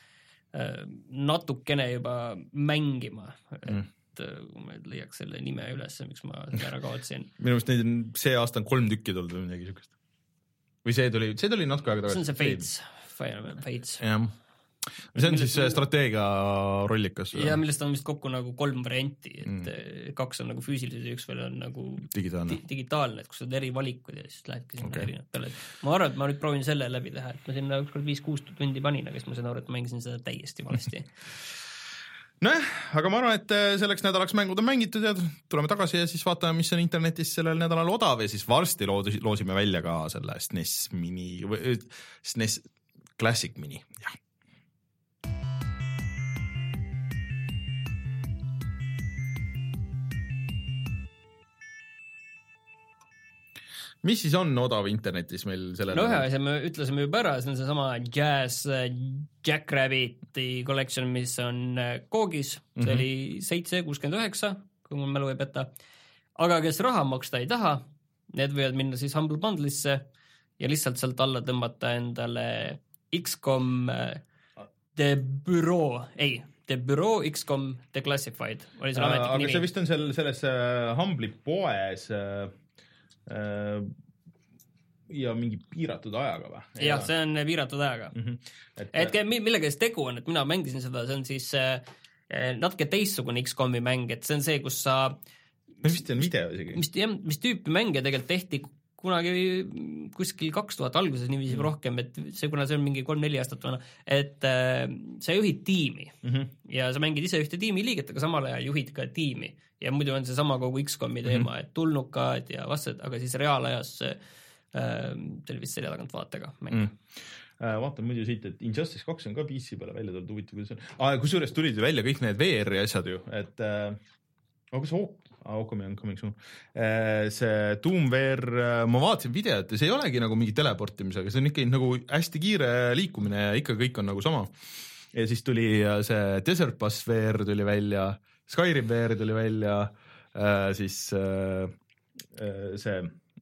natukene juba mängima, et mm. kui ma leiaks selle nime üles, miks ma selle ära kaotsin. Minu meelest neid on see aasta on kolm tükki tulnud või midagi siukest. Või see tuli, see tuli natuke aega tagasi. See on see Fates, Fire Emblem Fates. Jah. See on millest siis strateegia rollikas. Ja millest on vist kokku nagu kolm varianti, et mm. kaks on nagu füüsilised ja üks veel on nagu digitaalne, di digitaalne, et kus on eri valikud ja siis lähedki sinna okay. erinevatele. Ma arvan, et ma nüüd proovin selle läbi teha, et ma sinna ükskord viis-kuus tundi panin, aga siis ma saan aru, et ma mängisin seda täiesti valesti. Nojah, aga ma arvan, et selleks nädalaks mängud on mängitud ja tuleme tagasi ja siis vaatame, mis on internetis sellel nädalal odav ja siis varsti loosime välja ka selle S N E S Mini, S N E S Classic Mini, jah. mis siis on odav internetis meil sellel? No ühe asja me ütlesime juba ära, see on see sama Jazz Jackrabbiti collection, mis on koogis, see mm-hmm. oli seitse kuuskümmend üheksa, kui mul mälu ei peta. Aga kes raha maksta ei taha, need võivad minna siis Humble Bundle'isse ja lihtsalt sealt alla tõmmata endale X COM The Bureau, ei, The Bureau X COM Declassified oli see ametlik aga nimi. See vist on seal selles Humble'i poes äh, ja mingi piiratud ajaga või? Jah, see on piiratud ajaga. Mm-hmm. Et, et millega siis tegu on, et mina mängisin seda, see on siis äh, natuke teistsugune X COM-i mäng, et see on see, kus sa mis on video isegi? Mis, mis tüüpi mänge tegelikult tehti kunagi kuskil kaks tuhat alguses niiviisi mm. rohkem, et see, kuna see on mingi kolm-neli aastat vana, et äh, sa juhid tiimi mm-hmm. ja sa mängid ise ühte tiimi liiget, aga samal ajal juhid ka tiimi ja muidu on see sama kogu X COM-i teema, mm-hmm. et tulnukad ja vastased, aga siis reaalajas äh, teil vist selja tagant vaatega mäng mm. äh, vaatan muidu siit, et Injustice kaks on ka P C peale välja tulnud, huvitav, kuidas on ah, kusjuures tulid välja kõik need V R-i asjad ju, et äh, aga kas Hawk Okami on coming soon. See Doom V R, ma vaatasin videot ja see ei olegi nagu mingi teleportimisega, see on ikka nagu hästi kiire liikumine ja ikka kõik on nagu sama. Ja siis tuli see Desert Bus V R tuli välja, Skyrim V R tuli välja, siis see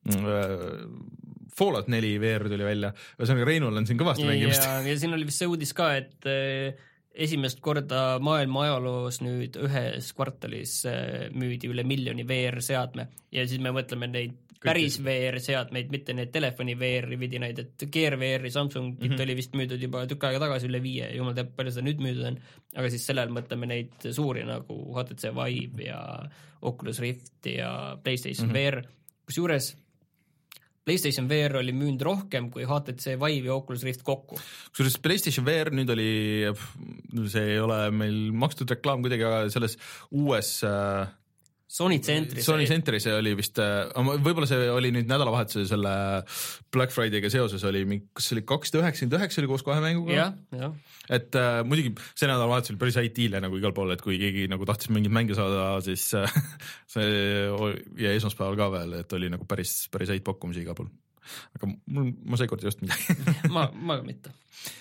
Fallout neli V R tuli välja, ühesõnaga Reinul on siin kõvasti mängimist. Ja, ja siin oli vist see uudis ka, et esimest korda maailma ajaloos nüüd ühes kvartalis müüdi üle miljoni V R-seadme ja siis me mõtleme neid päris V R-seadmeid, mitte neid telefoni V R-i vidinaid, et Gear V R-i Samsung mm-hmm. oli vist müüdud juba tükk aega tagasi üle viie, jumal teab, palju seda nüüd müüdud on, aga siis sellel mõtleme neid suuri nagu H T C Vive ja Oculus Rift ja PlayStation mm-hmm. V R, kus juures PlayStation V R oli müünud rohkem kui H T C Vive ja Oculus Rift kokku. Kusjuures PlayStation V R nüüd oli, see ei ole meil makstud reklaam kuidagi, aga selles uues Sony Centris Sony Centris oli vist, võib-olla see oli nüüd nädalavahetuse selle Black Friday'ga seoses oli, kas see oli kakssada üheksakümmend üheksa oli koos kahe mänguga? Jah, jah. Et äh, muidugi see nädalavahetus oli päris häid diile nagu igal pool, et kui keegi nagu tahtis mingit mänge saada, siis äh, see ja esmaspäeval ka veel, et oli nagu päris, päris häid pakkumisi igal pool. Aga mul, ma seekord ei just midagi. ma, ma ka mitte.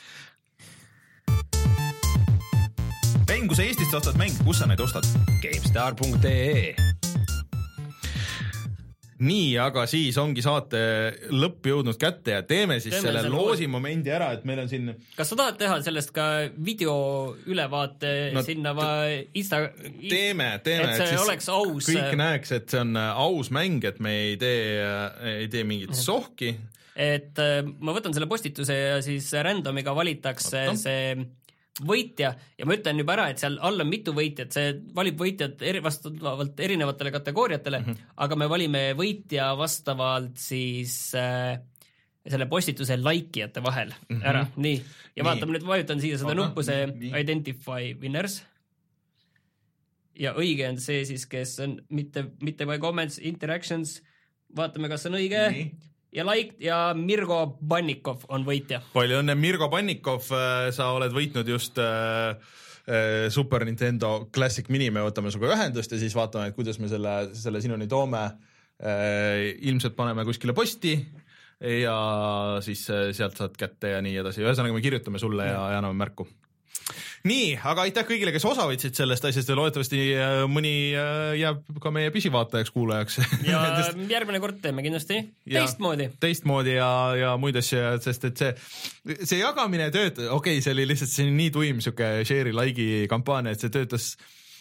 Pein, kui sa Eestist ostad mänge, kus sa neid ostad? GameStar punkt ee Nii, aga siis ongi saate lõpp jõudnud kätte ja teeme siis teeme selle loosi momendi ära, et meil on siin... Kas sa tahad teha sellest ka video ülevaate no, sinna va... Insta... Teeme, teeme. Et see et oleks aus. Kõik näeks, et see on aus mäng, et me ei tee, ei tee mingit sohki. Et ma võtan selle postituse ja siis randomiga valitakse Otta. see... võitja ja ma ütlen juba ära, et seal all on mitu võitjat, see valib võitjad eri, vastavalt erinevatele kategooriatele, mm -hmm. aga me valime võitja vastavalt siis äh, selle postituse likeijate vahel mm -hmm. ära, nii. Ja nii. Vaatame nüüd, vajutan siia seda Aha, nuppu, see nii. Identify winners. Ja õige on see siis, kes on mitte, mitte by comments, interactions, vaatame, kas on õige. Nii. Ja like ja Mirgo Bannikov on võitja. Palju õnne, Mirgo Bannikov, sa oled võitnud just äh, Super Nintendo Classic Mini, me võtame suga ühendust ja siis vaatame, et kuidas me selle, selle sinuni toome. Äh, ilmselt paneme kuskile posti ja siis sealt saad kätte ja nii edasi. Ühesõnaga me kirjutame sulle ja, ja anname märku. Nii, aga aitäh kõigile, kes osa võtsid sellest asjast ja loodetavasti mõni jääb ka meie püsivaatajaks kuulajaks. Ja järgmine kord teeme kindlasti teistmoodi. Teistmoodi ja, ja muid asju, sest et see, see jagamine töötas, okei, okay, see oli lihtsalt see nii tuim siuke share'i like'i kampaania, et see töötas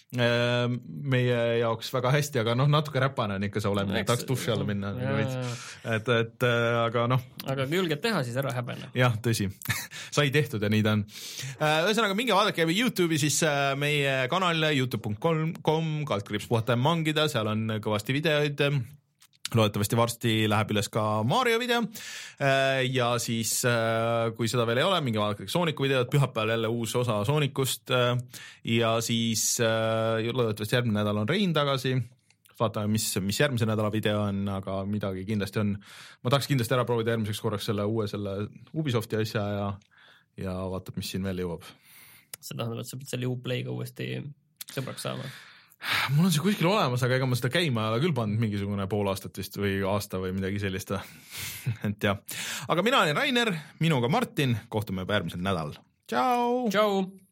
meie jaoks väga hästi, aga noh, natuke räpane on ikka see olemine, tahaks tuffi alla minna. Et, et aga noh. Aga kui julged teha, siis ära häbene. Jah, tõsi. Sai tehtud ja nii ta on. Ühesõnaga, minge vaadake YouTube'i siis meie kanal youtube punkt com kaldkriips puhata ja mangida, seal on kõvasti videoid. Loodetavasti varsti läheb üles ka Mario video ja siis kui seda veel ei ole, minge vaadake Sooniku videot, pühapäeval jälle uus osa Soonikust ja siis loodetavasti järgmine nädal on Rein tagasi, vaatame, mis, mis järgmise nädala video on, aga midagi kindlasti on, ma tahaks kindlasti ära proovida järgmiseks korraks selle uue selle Ubisofti asja ja, ja vaatab, mis siin veel jõuab. See tähendab, et sa pead selle Uplay'ga uuesti sõbraks saama. mul on see kuskil olemas, aga ega ma seda käima ei ole küll pannud mingisugune pool aastat vist või aasta või midagi sellist. et jah, aga mina olen Rainer, minuga Martin, kohtume juba järgmisel nädalal. Tšau! Tšau!